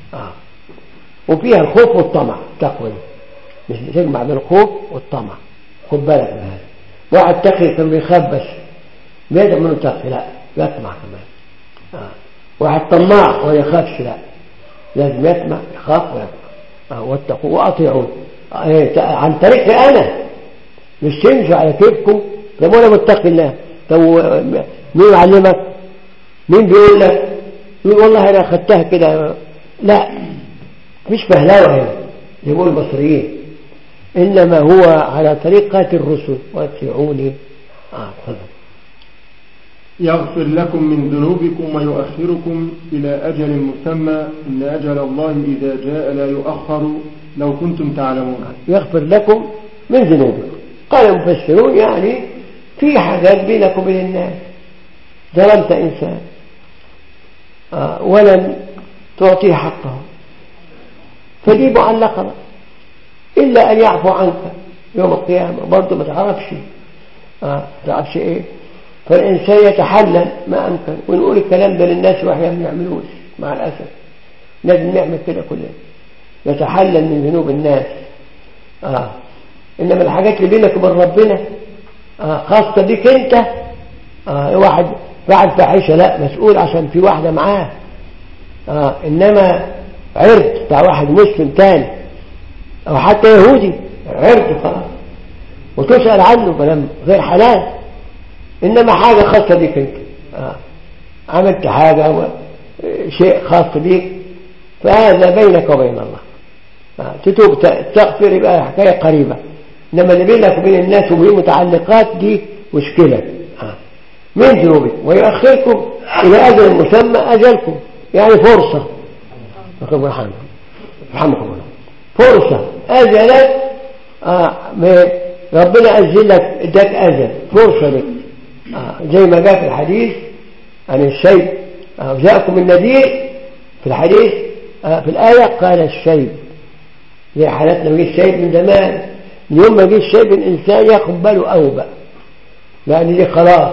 وفيها الخوف والطمع. التقوى مش تجمع بين الخوف والطمع، خد بالك من هذا. واحد تقي كان بيخاف بس بيدعم منه تقي، لا يطمع كمان. واحد طماع ولا يخافش، لا لازم يطمع يخاف ويطمع. واتقوا وأطيعون عن طريقي أنا، مش تمشوا على كيفكم. طب وأنا متقي الله، طب مين يعلمك؟ مين بيقول لك؟ يقول والله أنا أخذتها كده، لا مش بهلاوة هنا يقول المصريين، إنما هو على طريقة الرسل. واتبعوني. تفضل. يغفر لكم من ذنوبكم ويؤخركم إلى أجل مسمى إن أجل الله إذا جاء لا يؤخر لو كنتم تعلمون. يغفر لكم من ذنوبكم. قال المفسرون يعني في حاجات بينك وبين الناس، ظلمت إنسان ولم تعطيه حقه، فدي معلقة إلا أن يعفو عنك يوم القيامة، برضو ما تعرفش إيه. فالإنسان يتحلل ما أمكن، ونقول الكلام ده للناس وإحنا ما بنعملوش مع الأسف. لازم نعمل كده كلنا، نتحلل من ذنوب الناس. إنما الحاجات اللي بينك وبين ربنا خاصة بك أنت. واحد فعل فاحشة، لا مسؤول عشان في واحدة معاه. إنما عرض بتاع واحد مسلم تاني أو حتى يهودي، عرض خلاص وتسأل عنه كلام غير حلال. إنما حاجة خاصة بك أنت، عملت حاجة شيء خاص بك فهذا بينك وبين الله. تتوب تغفر يبقى حكاية قريبة، إنما اللي بينك وبين الناس وبين متعلقات دي مشكلة من ذنوبك. ويؤخركم إلى أجل مسمى، أجلكم يعني فرصة، رحمكم الله، فرصة أجلك ربنا أجل لك، اداك أجل فرصة لك، زي ما جاء في الحديث عن الشيب جاءكم النذير في الحديث، في الآية قال الشيب، زي حالتنا ما جه الشيب من زمان، من يوم ما جه الشيب الإنسان ياخد باله أوبأ، يعني دي خلاص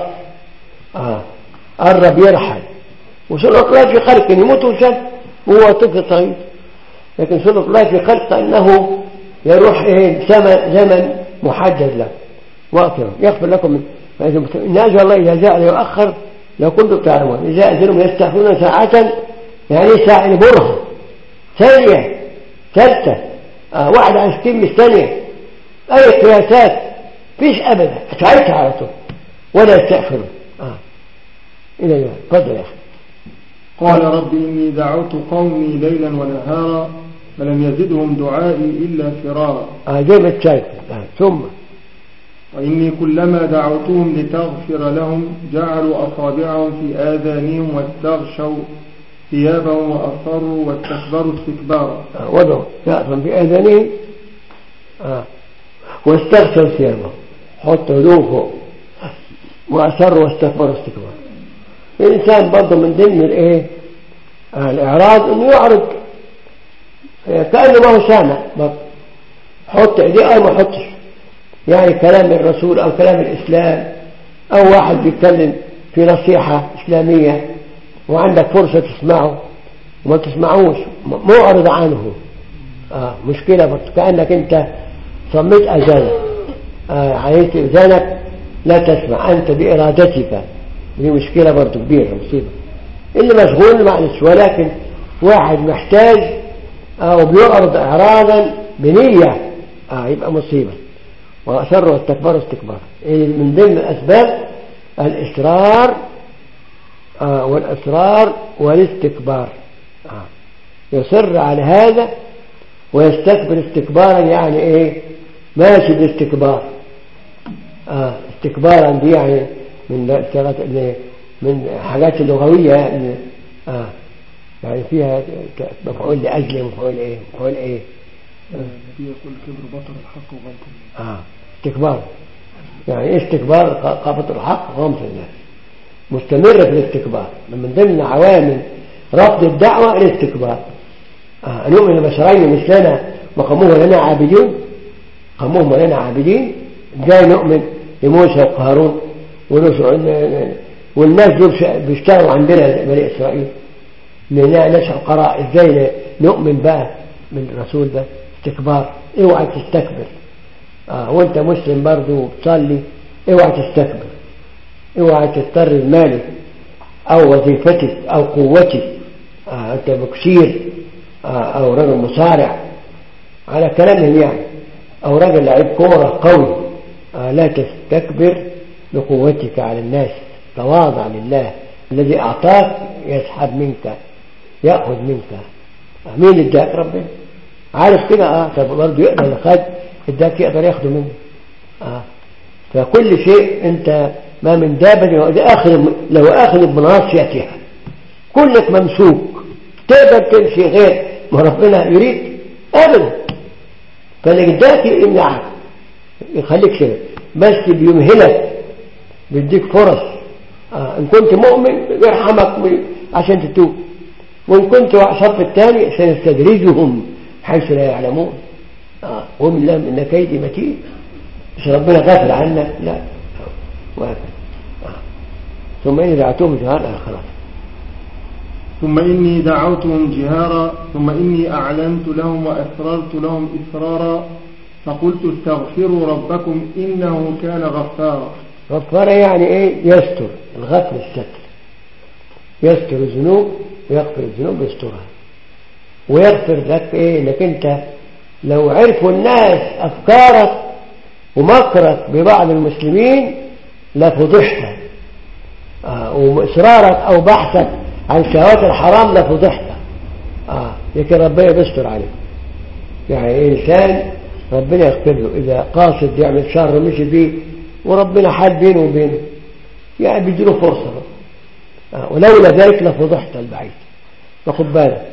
قرب يرحل. وسنة الله في خلق يموت وشاب وهو طفل صغير، لكن سنة الله في خلق أنه يروح زمن محدد له وقته يغفر لكم إن أجل الله إذا جاء ليؤخر لو كنتم تعلمون. إذا أجلهم يستأخرون ساعة، يعني ساعة برهة ثانية ثالثة 21 من ثانية، أي قياسات فيش أبدا، أتعيش على طول ولا يستأخرون. إلى اليوم فضل يا أخي. قال رب إني دعوت قومي ليلا ونهارا فلم يزدهم دعائي إلا فرارا. جيب الشايف. ثم وإني كلما دعوتهم لتغفر لهم جعلوا أصابعهم في آذانهم واستغشوا ثيابهم وأصروا واستكبروا استكبارا. وضعوا ثيابهم في آذانهم واستغشوا ثيابهم، حطوا هدوم فوق، وأصروا واستكبروا استكبارا. الإنسان برضه من ضمن الإعراض إنه يعرض كأنه ما هو سامع، حط إيديه أو ما حطش، يعني كلام الرسول أو كلام الإسلام، أو واحد بيتكلم في نصيحة إسلامية وعندك فرصة تسمعه وما تسمعوش، معرض عنه. مشكلة برضه، كأنك أنت صمت أذانك، عيت أذانك لا تسمع أنت بإرادتك، دي مشكلة برضه كبيرة، مصيبة. اللي مشغول معلش، ولكن واحد محتاج أو بيعرض إعراضا بنية يبقى مصيبة. وأسروا واستكبروا استكبارا. من ضمن أسباب الإصرار والإصرار والاستكبار، يصر على هذا ويستكبر استكبارا، يعني ماشي بالاستكبار. استكبارا دي يعني من حاجات اللغوية، يعني فيها مفعول لأجل مفعول مفعول النبي يقول كبر بطر الحق وغمط الناس. استكبار يعني استكبار بطر الحق وغمط الناس، مستمر في الاستكبار. من ضمن عوامل رفض الدعوة الاستكبار. نؤمن بشرين مثلنا وقومهم لنا عابدين، قومهم لنا عابدين، ازاي نؤمن لموسى وقارون والناس دول بيشتغلوا عندنا بني إسرائيل، لنا ناس عقراء، ازاي نؤمن بقى من الرسول ده؟ استكبار. اوعى تستكبر. وانت مسلم برضو تصلي، اوعى تستكبر، اوعى تضطر لمالك او وظيفتك او قوتك، انت بكثير او رجل مصارع على كلامهم يعني، او رجل لعيب كورة قوي، لا تستكبر بقوتك على الناس، تواضع لله الذي اعطاك يسحب منك يأخذ منك. مين اداك؟ ربنا عارف كده. طب برضه يقدر ياخد اداك، يقدر ياخده منه. فكل شيء انت ما من دابة لو اخذ بناصيتها، كلك ممسوك، تقدر تمشي غير ما ربنا يريد ابدا. فاللي اداك يمنعك يخليك شيء، بس بيمهلك، بيديك فرص. ان كنت مؤمن يرحمك عشان تتوب، وإن كنت صف الثاني سنستدرجهم حيث لا يعلمون، ومن لهم إن كيدي متين. مش ربنا غافل عنك، لا. ثم إني دعوتهم جهارا، خلاص. ثم إني دعوتهم جهارا ثم إني أعلنت لهم وأسررت لهم إسرارا فقلت استغفروا ربكم إنه كان غفارا. غفارا يعني يستر، الغفر الستر، يستر الذنوب ويغفر الذنوب ويسترها، ويغفر لك انك انت لو عرفوا الناس افكارك ومكرك ببعض المسلمين لفضحت، واصرارك او بحثك عن شهوات الحرام لفضحت. لكن ربنا بيستر عليه. يعني إنسان ربنا يغفر له إذا قاصد يعمل شر ومشي فيه وربنا حال بينه وبينه، يعني بيديله فرصة. ولولا ذلك لفضحت البعيد. فخد بالك.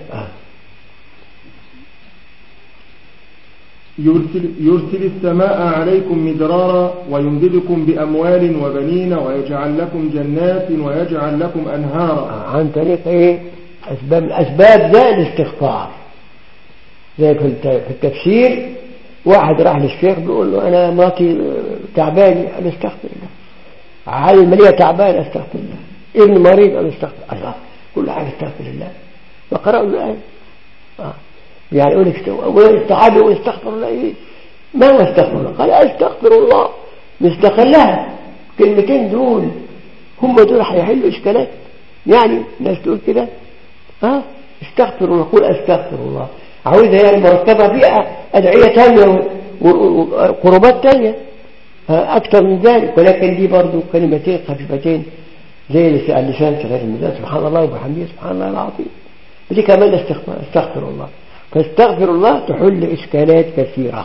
يرسل السماء عليكم مدرارا ويمددكم بأموال وبنين ويجعل لكم جنات ويجعل لكم أنهارا. عن طريق إيه؟ أسباب ذا الاستغفار. زي في التفسير واحد راح للشيخ بيقول له أنا مراتي تعباني، أنا استغفر الله. عالي المالية تعبان، استغفر الله. ابن مريض، أنا استغفر الله. كل حاجة استغفر الله. فقرأوا الآية. يعني يقول لك تعالوا واستغفر الله. إيه؟ ما هو استغفر الله؟ قال استغفر الله. مستقلها كلمتين دول هم دول هيحلوا إشكالات. يعني الناس تقول كده استغفر الله، قول استغفر الله. عاوزها يعني مرتبة فيها أدعية تانية وقربات تانية أكثر من ذلك، ولكن دي برضو كلمتين خفيفتين زي اللسان صغير الميزان، سبحان الله وبحمده سبحان الله العظيم. دي كمان استغفر الله. فاستغفر الله تحل إشكالات كثيرة.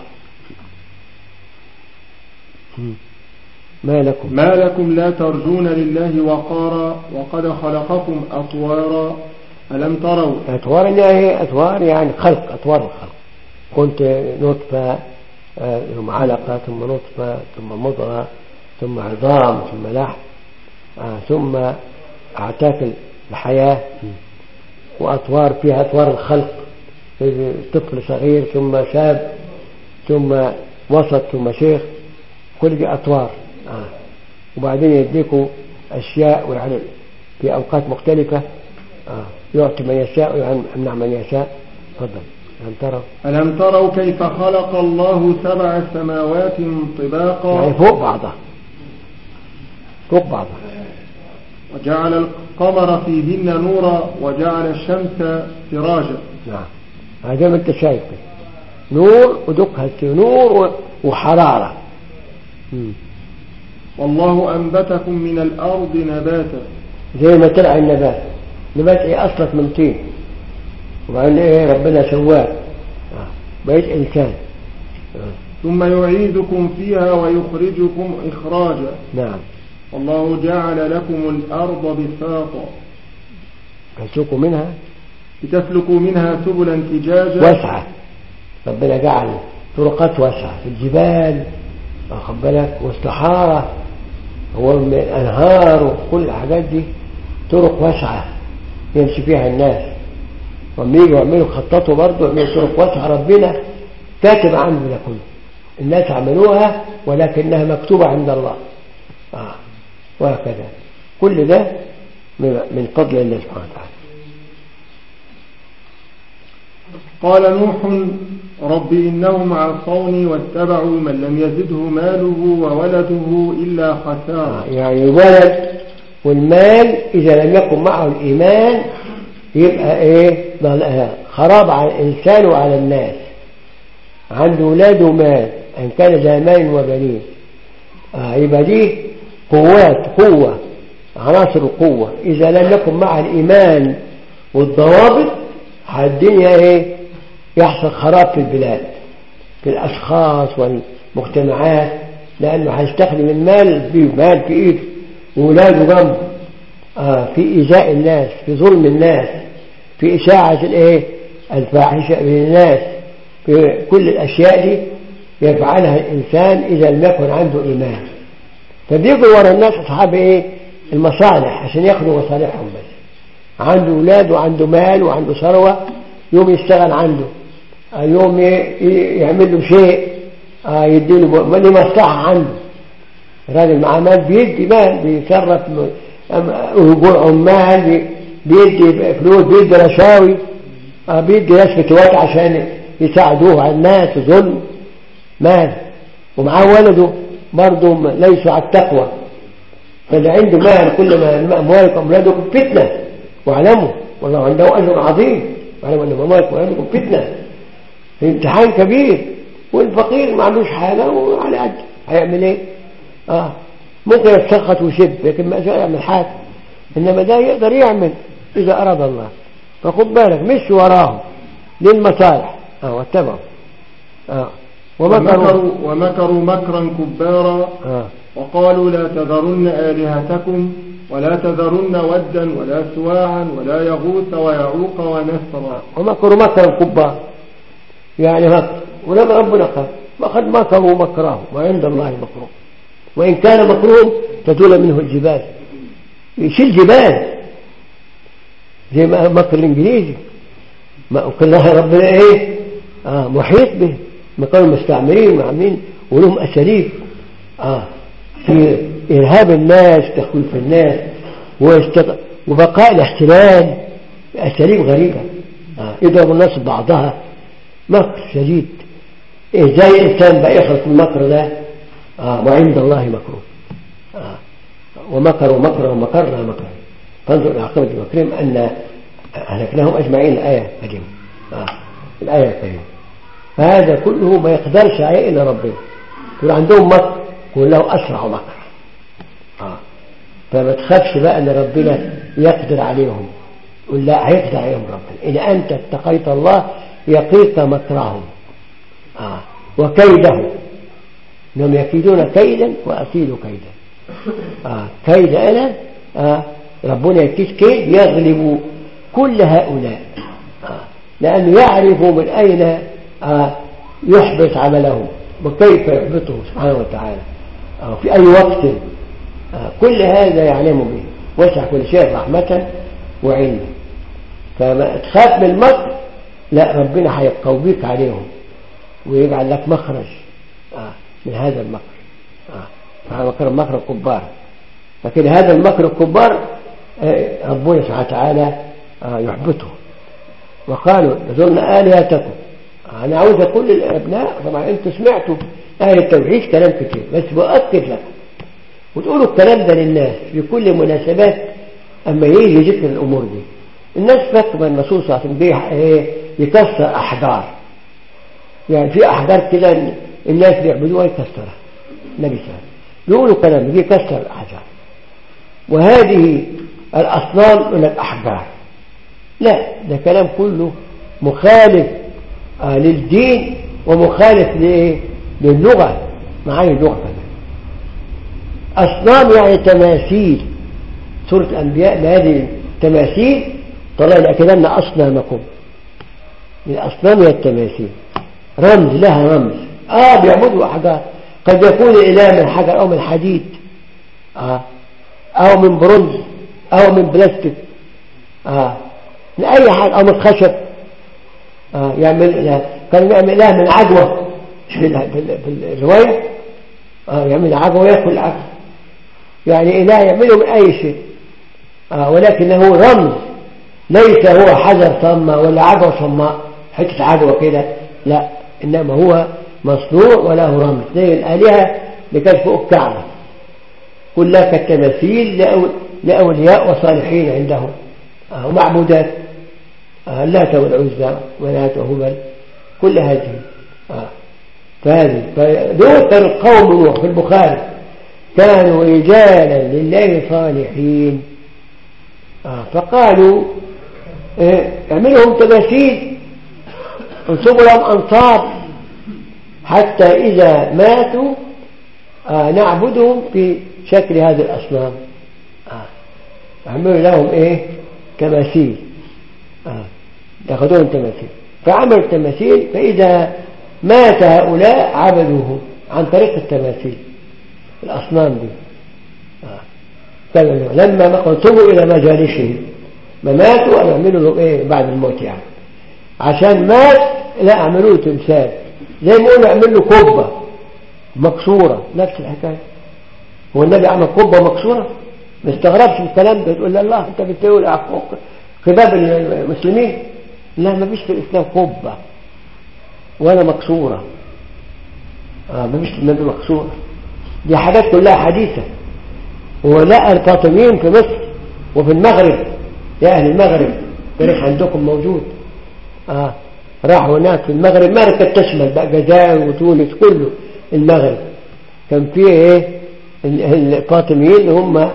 ما لكم لا ترجون لله وقارا وقد خلقكم أطوارا ألم تروا. أطوار يعني خلق، أطوار الخلق. كنت نطفة ثم علقة ثم نطفة ثم مضغة ثم عظام ثم لحم ثم أعتاق الحياة، وأطوار فيها أطوار الخلق، طفل صغير ثم شاب ثم وسط ثم شيخ، كل دي أطوار. وبعدين يديكوا أشياء ويعني في أوقات مختلفة يعطي من يشاء ويمنع من يشاء. تفضل. ألم تروا كيف خلق الله 7 سماوات طباقا، يعني فوق بعضها. وجعل القمر فيهن نورا وجعل الشمس سراجا. نعم، هذا ما انت شايف نور ودقها نور وحرارة. والله أنبتكم من الأرض نباتا. زي ما ترعى النبات ايه؟ أصلك من طين، وبعدين ايه ربنا سواه بقيت إنسان. ثم يعيدكم فيها ويخرجكم إخراجا. نعم. والله جعل لكم الأرض بساطا لتسلكوا منها سبلا فجاجا واسعة. ربنا جعل طرقات واسعة في الجبال، واخد بالك، والصحارى والأنهار وكل الحاجات دي طرق واسعة يمشي فيها الناس. وما يجوا يعملوا خططوا برضه يعملوا طرق واسعة، ربنا كاتب عنه لكل الناس عملوها ولكنها مكتوبة عند الله. وهكذا كل ده من فضل الله سبحانه وتعالى. قال نوح رب إنهم عصوني واتبعوا من لم يزده ماله وولده إلا خسارا. يعني الولد والمال إذا لم يكن معه الإيمان يبقى إيه؟ خراب على الإنسان وعلى الناس. عنده ولاد ومال أن كان ذا مال وبنين يبقى دي قوة عناصر القوة. إذا لم يكن مع الإيمان والضوابط الدنيا إيه؟ يحصل خراب في البلاد، في الأشخاص والمجتمعات، لأنه هيستخدم المال في إيده وولاده جنبه في إيذاء الناس، في ظلم الناس، في إشاعة الفاحشة بين الناس، في كل الأشياء دي يفعلها الإنسان إذا لم يكن عنده إيمان. فبيجوا ورا الناس أصحاب المصالح عشان ياخدوا مصالحهم بس. عنده أولاد وعنده مال وعنده ثروة، يوم يشتغل عنده، يوم يعمل له شيء يديله مالي مصلحة عنده. الراجل مع مال بيدي مال، بيصرف أجور عمال، بيدي فلوس، بيدي رشاوي، بيدي ناس فتوات عشان يساعدوه على الناس، ظلم مال. ومعاه ولده برضه ليسوا على التقوى. فاللي عنده مال كل ما أموالكم أولادكم فتنة واعلموا والله عنده أجر عظيم، واعلموا أن أموالكم أولادكم فتنة، في امتحان كبير. والفقير ما عندوش حاجة وعلى قد هيعمل ايه؟ ممكن يتسخط ويسب لكن ما يعمل حاجة. إنما ده يقدر يعمل إذا أراد الله. فخد بالك مش وراهم، للمصالح واتبعوا ومكروا مكرا كبارا وقالوا لا تذرن آلهتكم ولا تذرن ودا ولا سواعا ولا يغوث ويعوق ونسرا. ومكروا مكرا كبارا يعني مكر، ولما ربنا قال وقد مكروا مكرهم وعند الله مكرهم وإن كان مكرهم تزول منه الجبال، يشيل جبال زي ما مكر الإنجليزي كلها ربنا إيه محيط به، ما كانوا مستعمرين وعاملين ولهم أساليب في إرهاب الناس تخويف الناس وبقاء الاحتلال، أساليب غريبة يضرب الناس ببعضها، مكر شديد. ازاي الإنسان بقى يخلص من المكر ده؟ وعند الله مكروه. ومكروا مكرا ومكرنا مكرا فانظر إلى عاقبة مكرهم أن أهلكناهم أجمعين. الآية قديمة الآية الكريمة. فهذا كله ما يقدرش عليه إلا ربنا. يقول عندهم مكر يقول له أسرع مكر. فما تخافش بقى أن ربنا يقدر عليهم، قل لا هيقدر عليهم ربنا إن أنت اتقيت الله يقيك مكرهم وكيده، إنهم يكيدون كيدا وأكيد كيدا. كيد أنا ربنا يكيد كيد يغلب كل هؤلاء لأنه يعرف من أين يحبط عملهم وكيف يحبطه سبحانه وتعالى في أي وقت. كل هذا يعلم به، وسع كل شيء رحمة وعلم. فما تخاف من المكر، لا ربنا هيقوي بك عليهم ويجعل لك مخرج من هذا المكر. فهذا مكر الكبار. لكن هذا المكر الكبار ربنا سبحانه وتعالى يحبطه. وقالوا لذرنا آلهتكم. أنا عاوز كل الأبناء طبعا أنتوا سمعتوا أهل التوحيد كلام كتير، بس بأكد لك وتقولوا الكلام ده للناس في كل مناسبات. أما يجي ذكر الأمور دي الناس فاكرة الرسول صلى الله عليه وسلم يكسر أحجار، يعني في أحجار كده الناس بيعبدوها يكسرها. النبي صلى الله عليه وسلم يقولوا كلام دي يكسر الأحجار، وهذه الأصنام من الأحجار. لا، ده كلام كله مخالف للدين ومخالف للغة، معاني اللغة كمان. أصنام يعني تماثيل. سورة الأنبياء هذه التماثيل طلع لأكدن أصنامكم. الأصنام هي التماثيل، رمز لها رمز. بيعبدوا أحجار، قد يكون الإله من حجر أو من حديد أو من برونز أو من بلاستيك من أي حاجة أو من خشب. كان يعمل إله من عجوة في الرواية يعمل عجوة يأكل عجوة، يعني إله يعمله من أي شيء ولكنه رمز، ليس هو حجر صماء ولا عجوة صماء حتة عجوة كده، لا، إنما هو مصنوع وله رمز زي الآلهة اللي كانت فوق الكعبة كلها كالتماثيل لأولياء وصالحين عندهم ومعبودات اللات والعزى ونات وهبل كل هذه. فدول كانوا قوم نوح في البخاري كانوا رجالا لله صالحين فقالوا اعملهم تماثيل انصبوا لهم أنصاب حتى إذا ماتوا نعبدهم في شكل هذه الأصنام. عملوا لهم تماثيل يأخذون تماثيل. فعملوا التماثيل فإذا مات هؤلاء عبدوه عن طريق التماثيل الأصنام دي. لما قلتموا إلى مجالسهم ما ماتوا أن يعملوا لهم بعد الموت يعني عشان مات لا أعملوا تمثال زي ما قولوا اعمل له قبة مكسورة نفس الحكاية. هو النبي عمل قبة مكسورة؟ ما استغربش الكلام ده تقول الله انت بتقول خباب المسلمين. لا، ما فيش في الإسلام قبة ولا مكسورة. ما فيش النبي مكسورة، دي حاجات كلها حديثة. ولقى الفاطميين في مصر وفي المغرب يا أهل المغرب تاريخ عندكم موجود. راحوا هناك في المغرب مركز تشمل بقى جزائر وتونس كله المغرب كان فيه الفاطميين اللي هم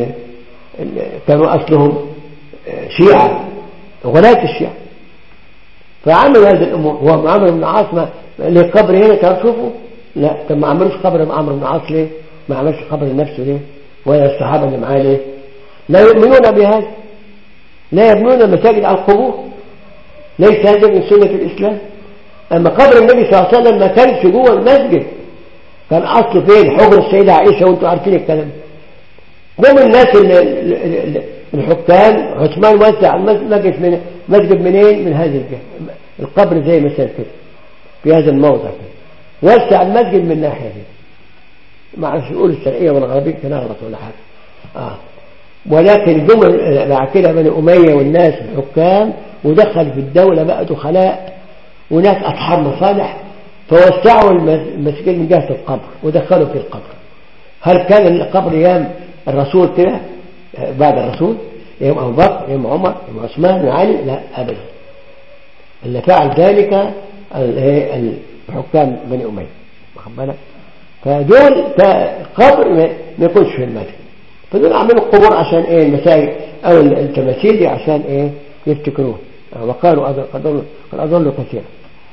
كانوا أصلهم شيعة غلاة الشيعة فعمل هذه الأمور. هو عمرو بن العاص ليه قبر هنا كان تشوفه؟ لا. طب ما عملوش قبر عمرو بن العاص ليه؟ ما عملش قبر لنفسه ليه؟ ولا الصحابة اللي معاه ليه؟ لا يؤمنون بهذا، لا يبنون المساجد على القبور، ليس هذا من سنة الإسلام. أما قبر النبي صلى الله عليه وسلم ما كانش جوه المسجد، كان أصله فين؟ حجر السيدة عائشة، وانتم عارفين الكلام. هم الناس الحكام عثمان وسع المسجد منين؟ من هذه الجهة، القبر زي مثلا كده في هذا الموضع كده، وسع المسجد من الناحية دي. ما عرفش يقول الشرقية والغربية كان أغلط ولا حاجة. ولكن جم بعد كده بني أمية والناس الحكام، ودخل في الدولة بقى دخلاء وناس أصحاب مصالح، فوسعوا المسجد من جهة القبر ودخلوا في القبر. هل كان القبر أيام الرسول كده بعد الرسول؟ أيام أبو بكر، أيام عمر، أيام عثمان، أيام علي؟ لا أبدا. اللي فعل ذلك الحكام بني أمية، واخد بالك؟ فدول قبر ما يكونش في المسجد، فدول عملوا القبور عشان ايه؟ المساجد او التماثيل دي عشان ايه؟ يفتكروه. وقالوا قد اضلوا كثيرا.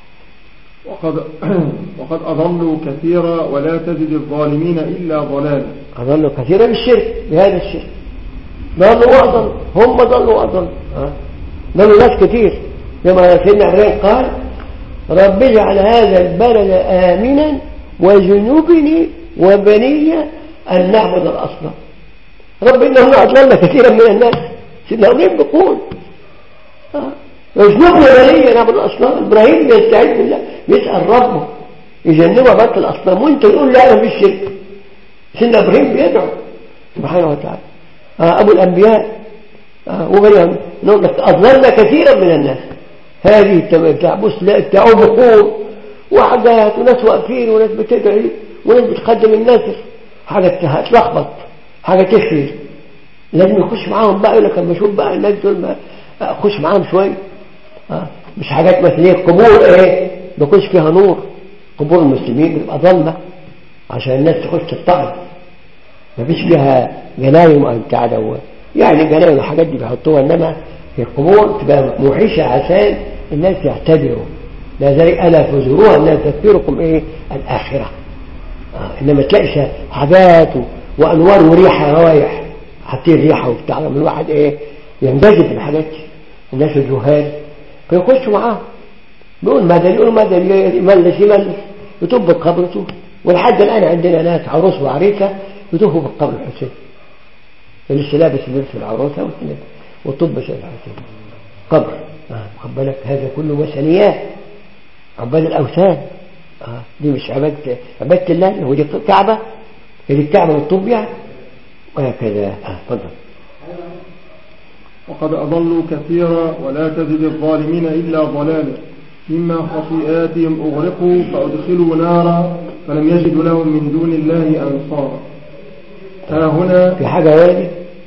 وقد اضلوا كثيرا ولا تزد الظالمين الا ضلالا. اضلوا كثيرا بالشرك، بهذا الشرك ضلوا واضلوا، هم ضلوا واضلوا. ضلوا ناس كثير، لما سيدنا ابراهيم قال رب اجعل هذا البلد امنا وجنوبني وبني ان نعبد الاصنام. رب إنهم أضللنا كثيرا من الناس. سيدنا إبراهيم بيقول يجنبنا بني نعبد الأصنام. إبراهيم يستعيذ بالله، يسأل ربه يجنبه عبادة الأصنام، وأنت تقول لا أنا في الشرك. سيدنا إبراهيم بيدعو سبحانه وتعالى أبو الأنبياء وغيرهم نقول لك أضللنا كثيرا من الناس. هذه بص بتاعوا بخور وحاجات وناس واقفين وناس بتدعي وناس بتقدم الناس، حاجة هتلخبط، حاجة تشفي. لازم يخش معاهم بقى، يقول لك لما اشوف بقى الناس دول ما اخش معاهم شويه. مش حاجات مثليه. قبور ايه بيخش فيها نور، قبور المسلمين بتبقى ظلمه عشان الناس تخش تتطعم، ما فيش فيها جناين او بتاع ده، يعني جناين والحاجات دي بيحطوها، انما في القبور تبقى موحشه عشان الناس يعتبروا. لذلك الا فزوروها الناس تذكركم ايه؟ الاخره. انما تلاقيش حاجات وانوار وريحه روايح، حاطين ريحه وبتاع، من الواحد ايه ينجذب بالحاجات الناس الجهال فيخشوا معاهم. بيقول ماذا يقولوا ماذا يملس يطب القبر يطوف. ولحد الان عندنا ناس عروس وعريسه يطوفوا بالقبر الحسين، لسه لابس لبس العروسه وطب شيء الحسين قبر. خد بالك هذا كله وثنيات، عباد الاوثان. دي مش عباده الله، هو دي الكعبه، هي دي الكعبه والطب يعني، وهكذا. تفضل. وقد أضلوا كثيرا ولا تزد الظالمين إلا ضلالا، مما خطيئاتهم أغرقوا فأدخلوا نارا فلم يجدوا لهم من دون الله أنصارا. ها هنا في حاجة واجب؟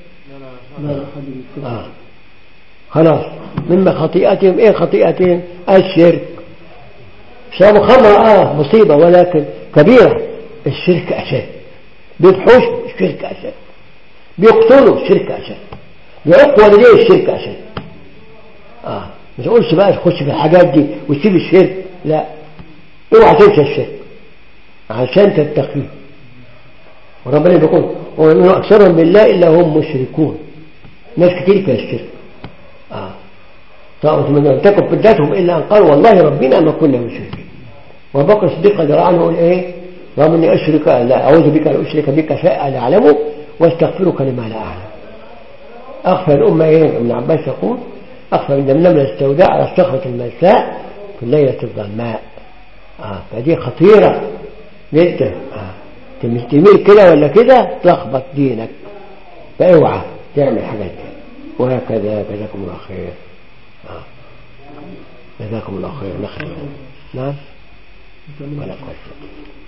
لا. خلاص. مما خطيئاتهم ايه؟ خطيئاتهم الشرك. شربوا خمر مصيبة ولكن كبيرة. الشرك أشد. بيضحوش الشرك أشد، بيقتلوا الشرك أشد، بيعقوا والديه الشرك أشد. ما تقولش بقى تخش في الحاجات دي وتسيب الشرك، لا، اوعى تنسى الشرك عشان تتقيه. وربنا بيقول ومن أكثرهم بالله إلا هم مشركون. ناس كتير فيها الشرك. طبعا من لم تكن بداتهم إلا أن قالوا والله ربنا ما كنا مشركين. وبكر الصديق قال عنه يقول ايه؟ رغم اني اشرك، لا اعوذ بك ان اشرك بك شيئا لا اعلمه واستغفرك لما لا اعلم. اخفى الامه ايه؟ ابن عباس يقول اخفى من النمله السوداء على الصخره الملساء في الليله الظلماء. فدي خطيره جدا. تميل كده ولا كده تلخبط دينك، فاوعى تعمل حاجات دي. وهكذا. جزاكم الله خير. جزاكم الله خير. نختم. نعم. ولا قصة.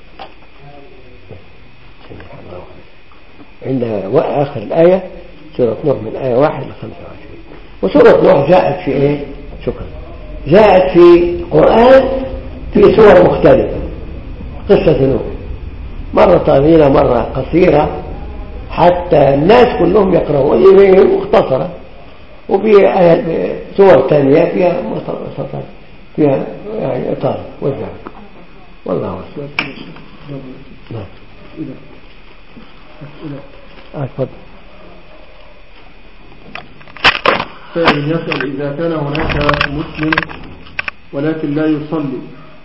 عند آخر الآية سورة نوح من آية 1 إلى 25. وسورة نوح جاءت في إيه؟ شكرا. جاءت في القرآن في سور مختلفة. قصة نوح مرة طويلة مرة قصيرة حتى الناس كلهم يقرأوا، مختصرة. وفي سور ثانية فيها مختصرة. فيها يعني إطار وزع والله أعلم. نعم. أتفضل. سائل يسأل إذا كان هناك مسلم ولكن لا يصلي،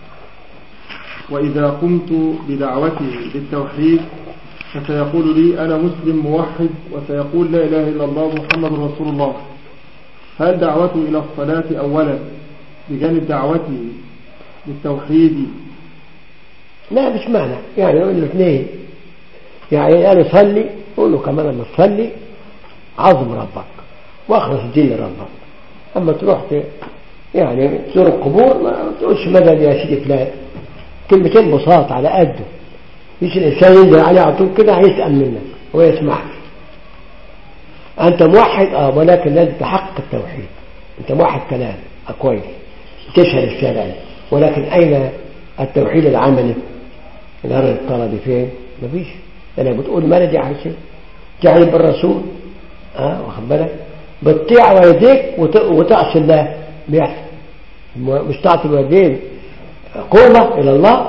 وإذا قمت بدعوته للتوحيد فسيقول لي أنا مسلم موحد، وسيقول لا إله إلا الله محمد رسول الله، هل دعوته إلى الصلاة أولا بجانب دعوته للتوحيد؟ لا مش معنى يعني يقول له اثنين، يعني أنا صلي قول له كمان لما تصلي عظم ربك واخلص الدين لربك. أما تروح يعني تزور القبور ما تقولش مدد يا سيدي فلان، كلمتين بساط على قده، مش الإنسان ينزل عليه على طول كده هيسأل منك ويسمعك. أنت موحد ولكن لازم تحقق التوحيد. أنت موحد كلام كويس تشهد الشرع، ولكن أين التوحيد العملي الأرض الطلبي فين؟ مفيش. أنا بتقول ملدي على شيء تعلم بالرسول واخد بالك، بتطيع والديك وتعصي الله بيحصل. مش تعطي الوالدين قربة إلى الله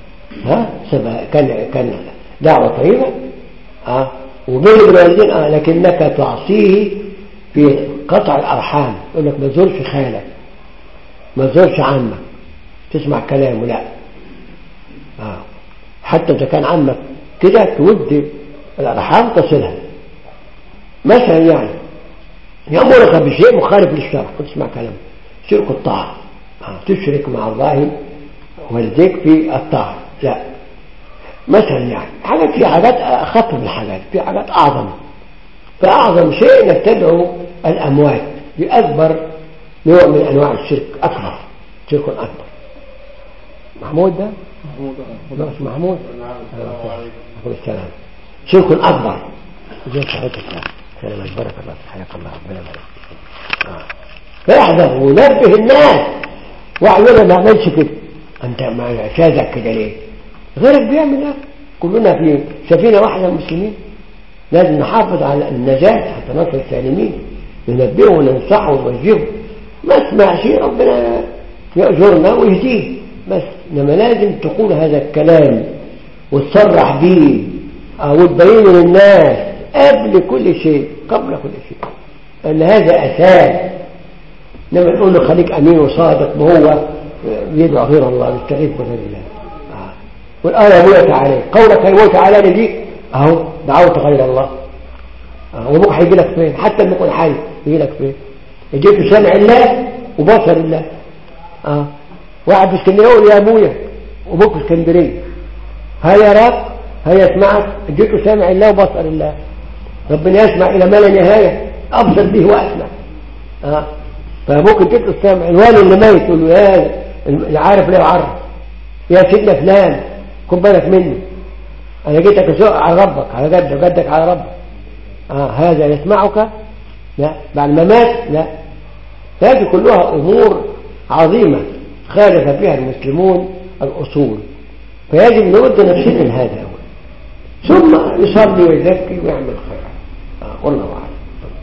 كان دعوة طيبة وبين الوالدين لكنك تعصيه في قطع الأرحام. يقول لك ما تزورش خالك ما تزورش عمك تسمع كلامه، لا حتى إذا كان عمك كده تود الأرحام تصلها. مثلا يعني يأمرك بشيء مخالف للشرع وتسمع كلامه، شرك الطاعة تشرك مع الله والديك في الطاعة، لا. مثلا يعني حاجات في حاجات أخف من حاجات، في حاجات أعظم. فأعظم شيء انك تدعو الأموات بأكبر نوع من أنواع الشرك، أكبر شرك أكبر. محمود ده؟ محمود أقول السلام. شرك أكبر جزاك حياتك سلامك بارك الله حياك الله ربنا يبارك. فيحذر ونبه الناس وعيونا ما عملش كده، أنت ما شاذك كده ليه؟ غيرك بيعمل ده. كلنا في سفينة واحدة المسلمين، لازم نحافظ على النجاة حتى نصل السالمين، ننبهه وننصحه ونوجهه. ما اسمع شيء ربنا يأجرنا ويهديه بس، إنما لازم تقول هذا الكلام وتصرح به وتبين للناس قبل كل شيء، قبل كل شيء، أن هذا أساس. لما نقول له خليك أمين وصادق وهو يدعو غير الله يستغيث بغير الله. والآية يموت عليه قولك يموت على دي أهو دعوت غير الله. وابوك هيجي لك فين؟ حتى لما يكون حي يجي لك فين؟ يجيك سمع الله وبصر الله. واحد في اسكندريه يقول يا ابويا وابوك في اسكندريه هيا راك هيا يسمعك، يجيك سمع الله وبصر الله. ربنا يسمع الى ما لا نهايه، ابصر به واسمع. فابوك يجيك السمع، الوالي اللي ميت يقول له يا اللي عارف ليه عرف يا سيدنا فلان خد بالك مني، انا جيتك اسوق على ربك على جدك وجدك على ربك. هذا يسمعك؟ لا. بعد ما مات؟ لا. هذه كلها امور عظيمه خالف فيها المسلمون الاصول، فيجب نرد نفسنا لهذا اول ثم يصلي ويزكي ويعمل خير. والله اعلم.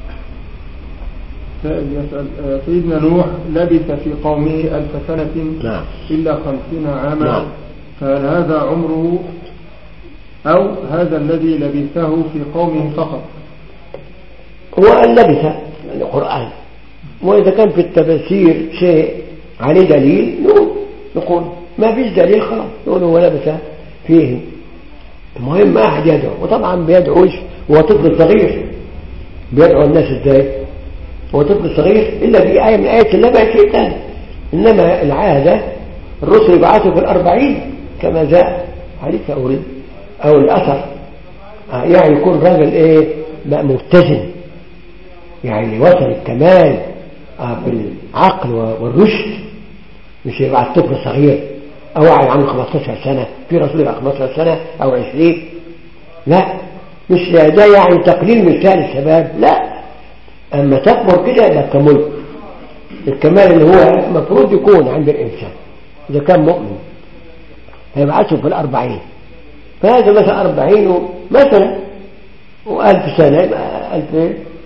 سائل يسأل سيدنا نوح لبث في قومه 1000 سنة نعم. إلا 50 عاما. نعم. فهل هذا عمره أو هذا الذي لبثه في قومه فقط؟ هو أن لبث القرآن، وإذا كان في التفسير شيء عليه دليل نقول ما فيش دليل خلاص نقول هو لبث فيه. المهم ما أحد يدعو، وطبعا بيدعوش هو طفل صغير، بيدعو الناس ازاي هو طفل صغير إلا في آية من آية الله بقى شيء ثاني. إنما العادة الرسل يبعثوا في 40 كما جاء حديث أو الأثر. يعني يكون راجل بقى متزن، يعني وصل الكمال في العقل والرشد، مش يبقى طفل صغير أو واحد عنده 15 سنة، في رسول يبقى 15 سنة أو 20، لا مش ده يعني تقليل من شأن الشباب، لا. أما تكبر كده يبقى كمل الكمال اللي هو المفروض يكون عند الإنسان إذا كان مؤمن، هيبعثه في 40. فهذا مثلا 40 مثلا و1000 سنة يبقى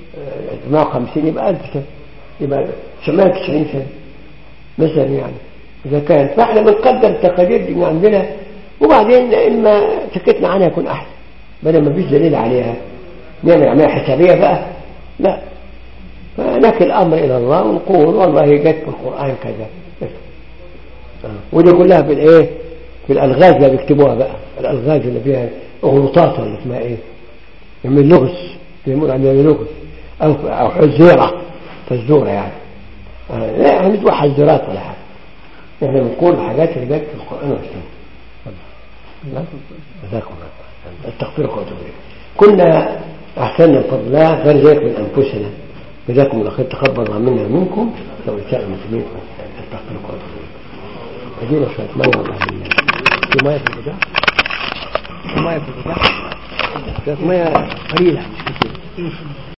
1950 يبقى 1000 سنة يبقى 990 سنة مثلا يعني. إذا كان فإحنا بنقدر التقادير دي عندنا، وبعدين إما سكتنا عنها يكون أحسن، بدل ما فيش دليل عليها نعمل عملية حسابية بقى، لا، فنكل الأمر إلى الله ونقول والله جت في القرآن كذا. ودي كلها في الإيه، في الألغاز اللي بيكتبوها بقى، الألغاز اللي فيها غلطات ولا اسمها إيه، من لغز يقول عندنا لغز أو حزيرة، فالزورة يعني. لا احنا مش حزيرات ولا حاجة، احنا بنقول الحاجات اللي جت في القرآن والسنة. جزاكم الله، استغفركم واتوب إليكم. كنا أحسننا بفضل الله غير ذلك من أنفسنا. جزاكم الله خير، تقبل الله منا ومنكم لو إنسان المسلمين. استغفركم واتوب إليكم. أدينا شوية مية والله بالله. في مية في البداية، في مية في البداية، مية قليلة مش كتير.